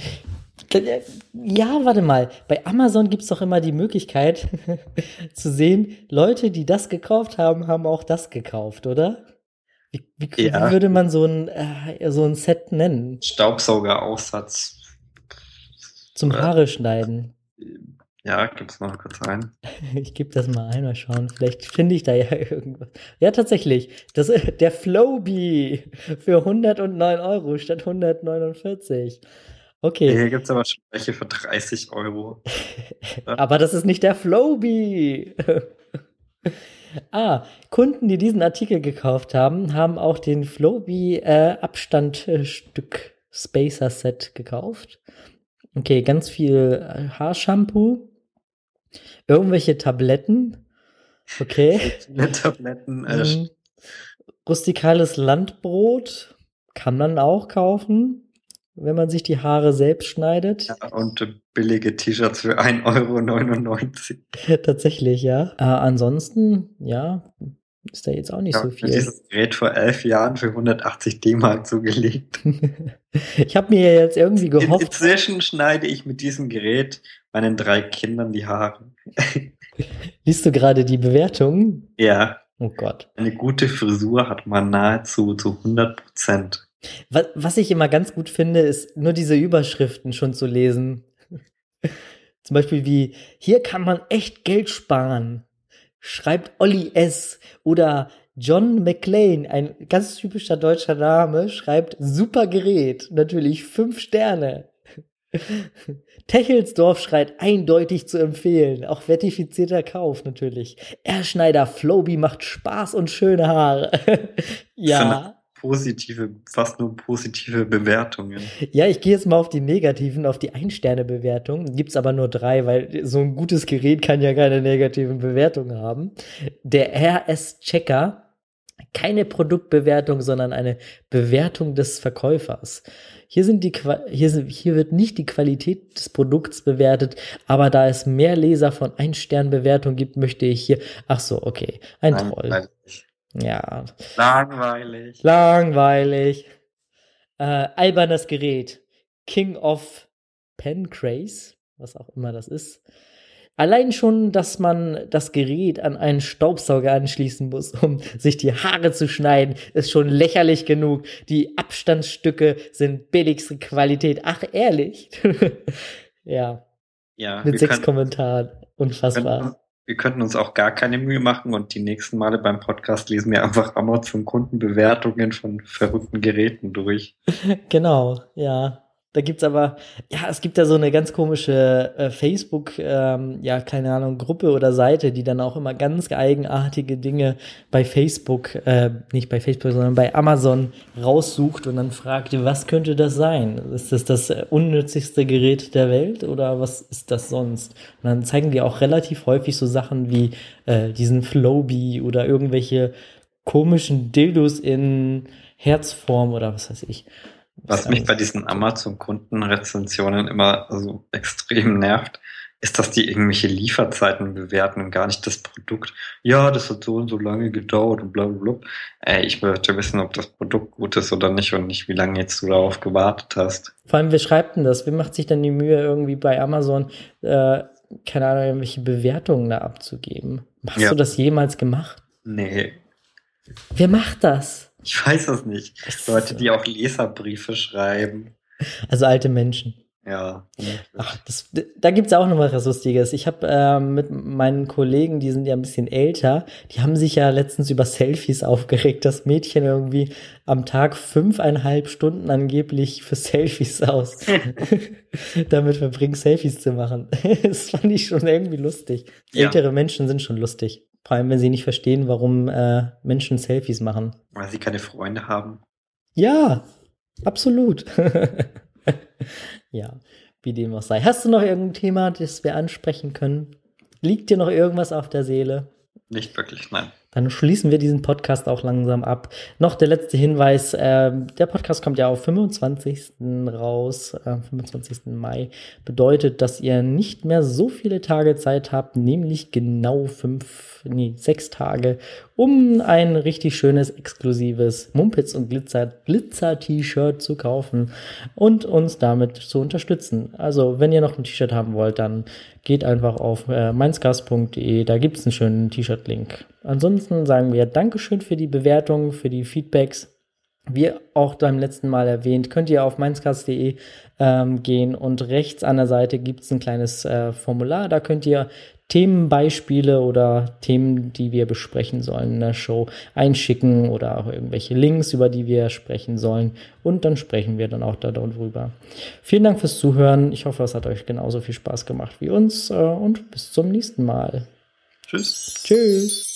Ja, warte mal. Bei Amazon gibt es doch immer die Möglichkeit zu sehen, Leute, die das gekauft haben, haben auch das gekauft, oder? Wie Ja. würde man so ein Set nennen? Staubsaugeraussatz. Zum Haare schneiden. Ja, gib's noch kurz ein. Ich gebe das mal ein, mal schauen. Vielleicht finde ich da ja irgendwas. Ja, tatsächlich. Der Flowbee für 109 Euro statt 149. Okay. Hier gibt's aber schon welche für 30 Euro. Aber das ist nicht der Flowbee. Kunden, die diesen Artikel gekauft haben, haben auch den Flowbee Abstandstück Spacer Set gekauft. Okay, ganz viel Haarshampoo, irgendwelche Tabletten. Okay. Tabletten. Rustikales Landbrot kann man auch kaufen, wenn man sich die Haare selbst schneidet. Ja, und billige T-Shirts für 1,99 Euro. Tatsächlich, ja. Ansonsten, ja, ist da jetzt auch nicht so viel. Dieses Gerät vor 11 Jahren für 180 D-Mark zugelegt. Ich habe mir jetzt irgendwie gehofft. Inzwischen schneide ich mit diesem Gerät meinen 3 Kindern die Haare. Liest du gerade die Bewertung? Ja. Oh Gott. Eine gute Frisur hat man nahezu zu 100%. Was ich immer ganz gut finde, ist nur diese Überschriften schon zu lesen. Zum Beispiel wie, hier kann man echt Geld sparen. Schreibt Olli S. Oder John McLean, ein ganz typischer deutscher Name, schreibt super Gerät. Natürlich 5 Sterne. Techelsdorf schreit eindeutig zu empfehlen. Auch verifizierter Kauf natürlich. Schneider Flowbee macht Spaß und schöne Haare. Ja. Fast nur positive Bewertungen. Ja, ich gehe jetzt mal auf die negativen, auf die 1-Sterne-Bewertung. Gibt's aber nur 3, weil so ein gutes Gerät kann ja keine negativen Bewertungen haben. Der RS-Checker, keine Produktbewertung, sondern eine Bewertung des Verkäufers. Hier wird nicht die Qualität des Produkts bewertet, aber da es mehr Leser von 1-Stern-Bewertung gibt, möchte ich hier, ach so, okay, ein Troll. Ja. Langweilig. Albernes Gerät. King of Pancrase, was auch immer das ist. Allein schon, dass man das Gerät an einen Staubsauger anschließen muss, um sich die Haare zu schneiden, ist schon lächerlich genug. Die Abstandsstücke sind billigste Qualität. Ach, ehrlich? Ja. Mit 6 Kommentaren. Unfassbar. Wir könnten uns auch gar keine Mühe machen und die nächsten Male beim Podcast lesen wir einfach Amazon-Kundenbewertungen von verrückten Geräten durch. Genau, ja. Da gibt's aber, ja, es gibt da so eine ganz komische Facebook, keine Ahnung, Gruppe oder Seite, die dann auch immer ganz eigenartige Dinge bei Facebook, nicht bei Facebook, sondern bei Amazon raussucht und dann fragt, was könnte das sein? Ist das unnützigste Gerät der Welt oder was ist das sonst? Und dann zeigen die auch relativ häufig so Sachen wie diesen Flowbee oder irgendwelche komischen Dildos in Herzform oder was weiß ich. Was mich bei diesen Amazon-Kundenrezensionen immer so extrem nervt, ist, dass die irgendwelche Lieferzeiten bewerten und gar nicht das Produkt. Ja, das hat so und so lange gedauert und bla bla bla. Ich möchte wissen, ob das Produkt gut ist oder nicht und nicht, wie lange jetzt du darauf gewartet hast. Vor allem, wer schreibt denn das? Wer macht sich dann die Mühe, irgendwie bei Amazon, keine Ahnung, irgendwelche Bewertungen da abzugeben? Hast du das jemals gemacht? Nee. Wer macht das? Ich weiß es nicht. Leute, die auch Leserbriefe schreiben. Also alte Menschen. Ja. Ach, da gibt's auch noch was Lustiges. Ich habe mit meinen Kollegen, die sind ja ein bisschen älter, die haben sich ja letztens über Selfies aufgeregt, dass Mädchen irgendwie am Tag 5,5 Stunden angeblich für Selfies aus damit verbringen, Selfies zu machen. Das fand ich schon irgendwie lustig. Ja. Ältere Menschen sind schon lustig. Vor allem, wenn sie nicht verstehen, warum Menschen Selfies machen. Weil sie keine Freunde haben. Ja, absolut. Ja, wie dem auch sei. Hast du noch irgendein Thema, das wir ansprechen können? Liegt dir noch irgendwas auf der Seele? Nicht wirklich, nein. Dann schließen wir diesen Podcast auch langsam ab. Noch der letzte Hinweis, der Podcast kommt ja auf 25. raus, 25. Mai. Bedeutet, dass ihr nicht mehr so viele Tage Zeit habt, nämlich genau 6 Tage, um ein richtig schönes, exklusives Mumpitz und Glitzer-T-Shirt zu kaufen und uns damit zu unterstützen. Also, wenn ihr noch ein T-Shirt haben wollt, dann geht einfach auf meinscast.de, da gibt es einen schönen T-Shirt-Link. Ansonsten sagen wir Dankeschön für die Bewertungen, für die Feedbacks. Wie auch beim letzten Mal erwähnt, könnt ihr auf meinscast.de gehen und rechts an der Seite gibt es ein kleines Formular. Da könnt ihr Themenbeispiele oder Themen, die wir besprechen sollen in der Show, einschicken oder auch irgendwelche Links, über die wir sprechen sollen. Und dann sprechen wir dann auch darüber. Vielen Dank fürs Zuhören. Ich hoffe, es hat euch genauso viel Spaß gemacht wie uns und bis zum nächsten Mal. Tschüss. Tschüss.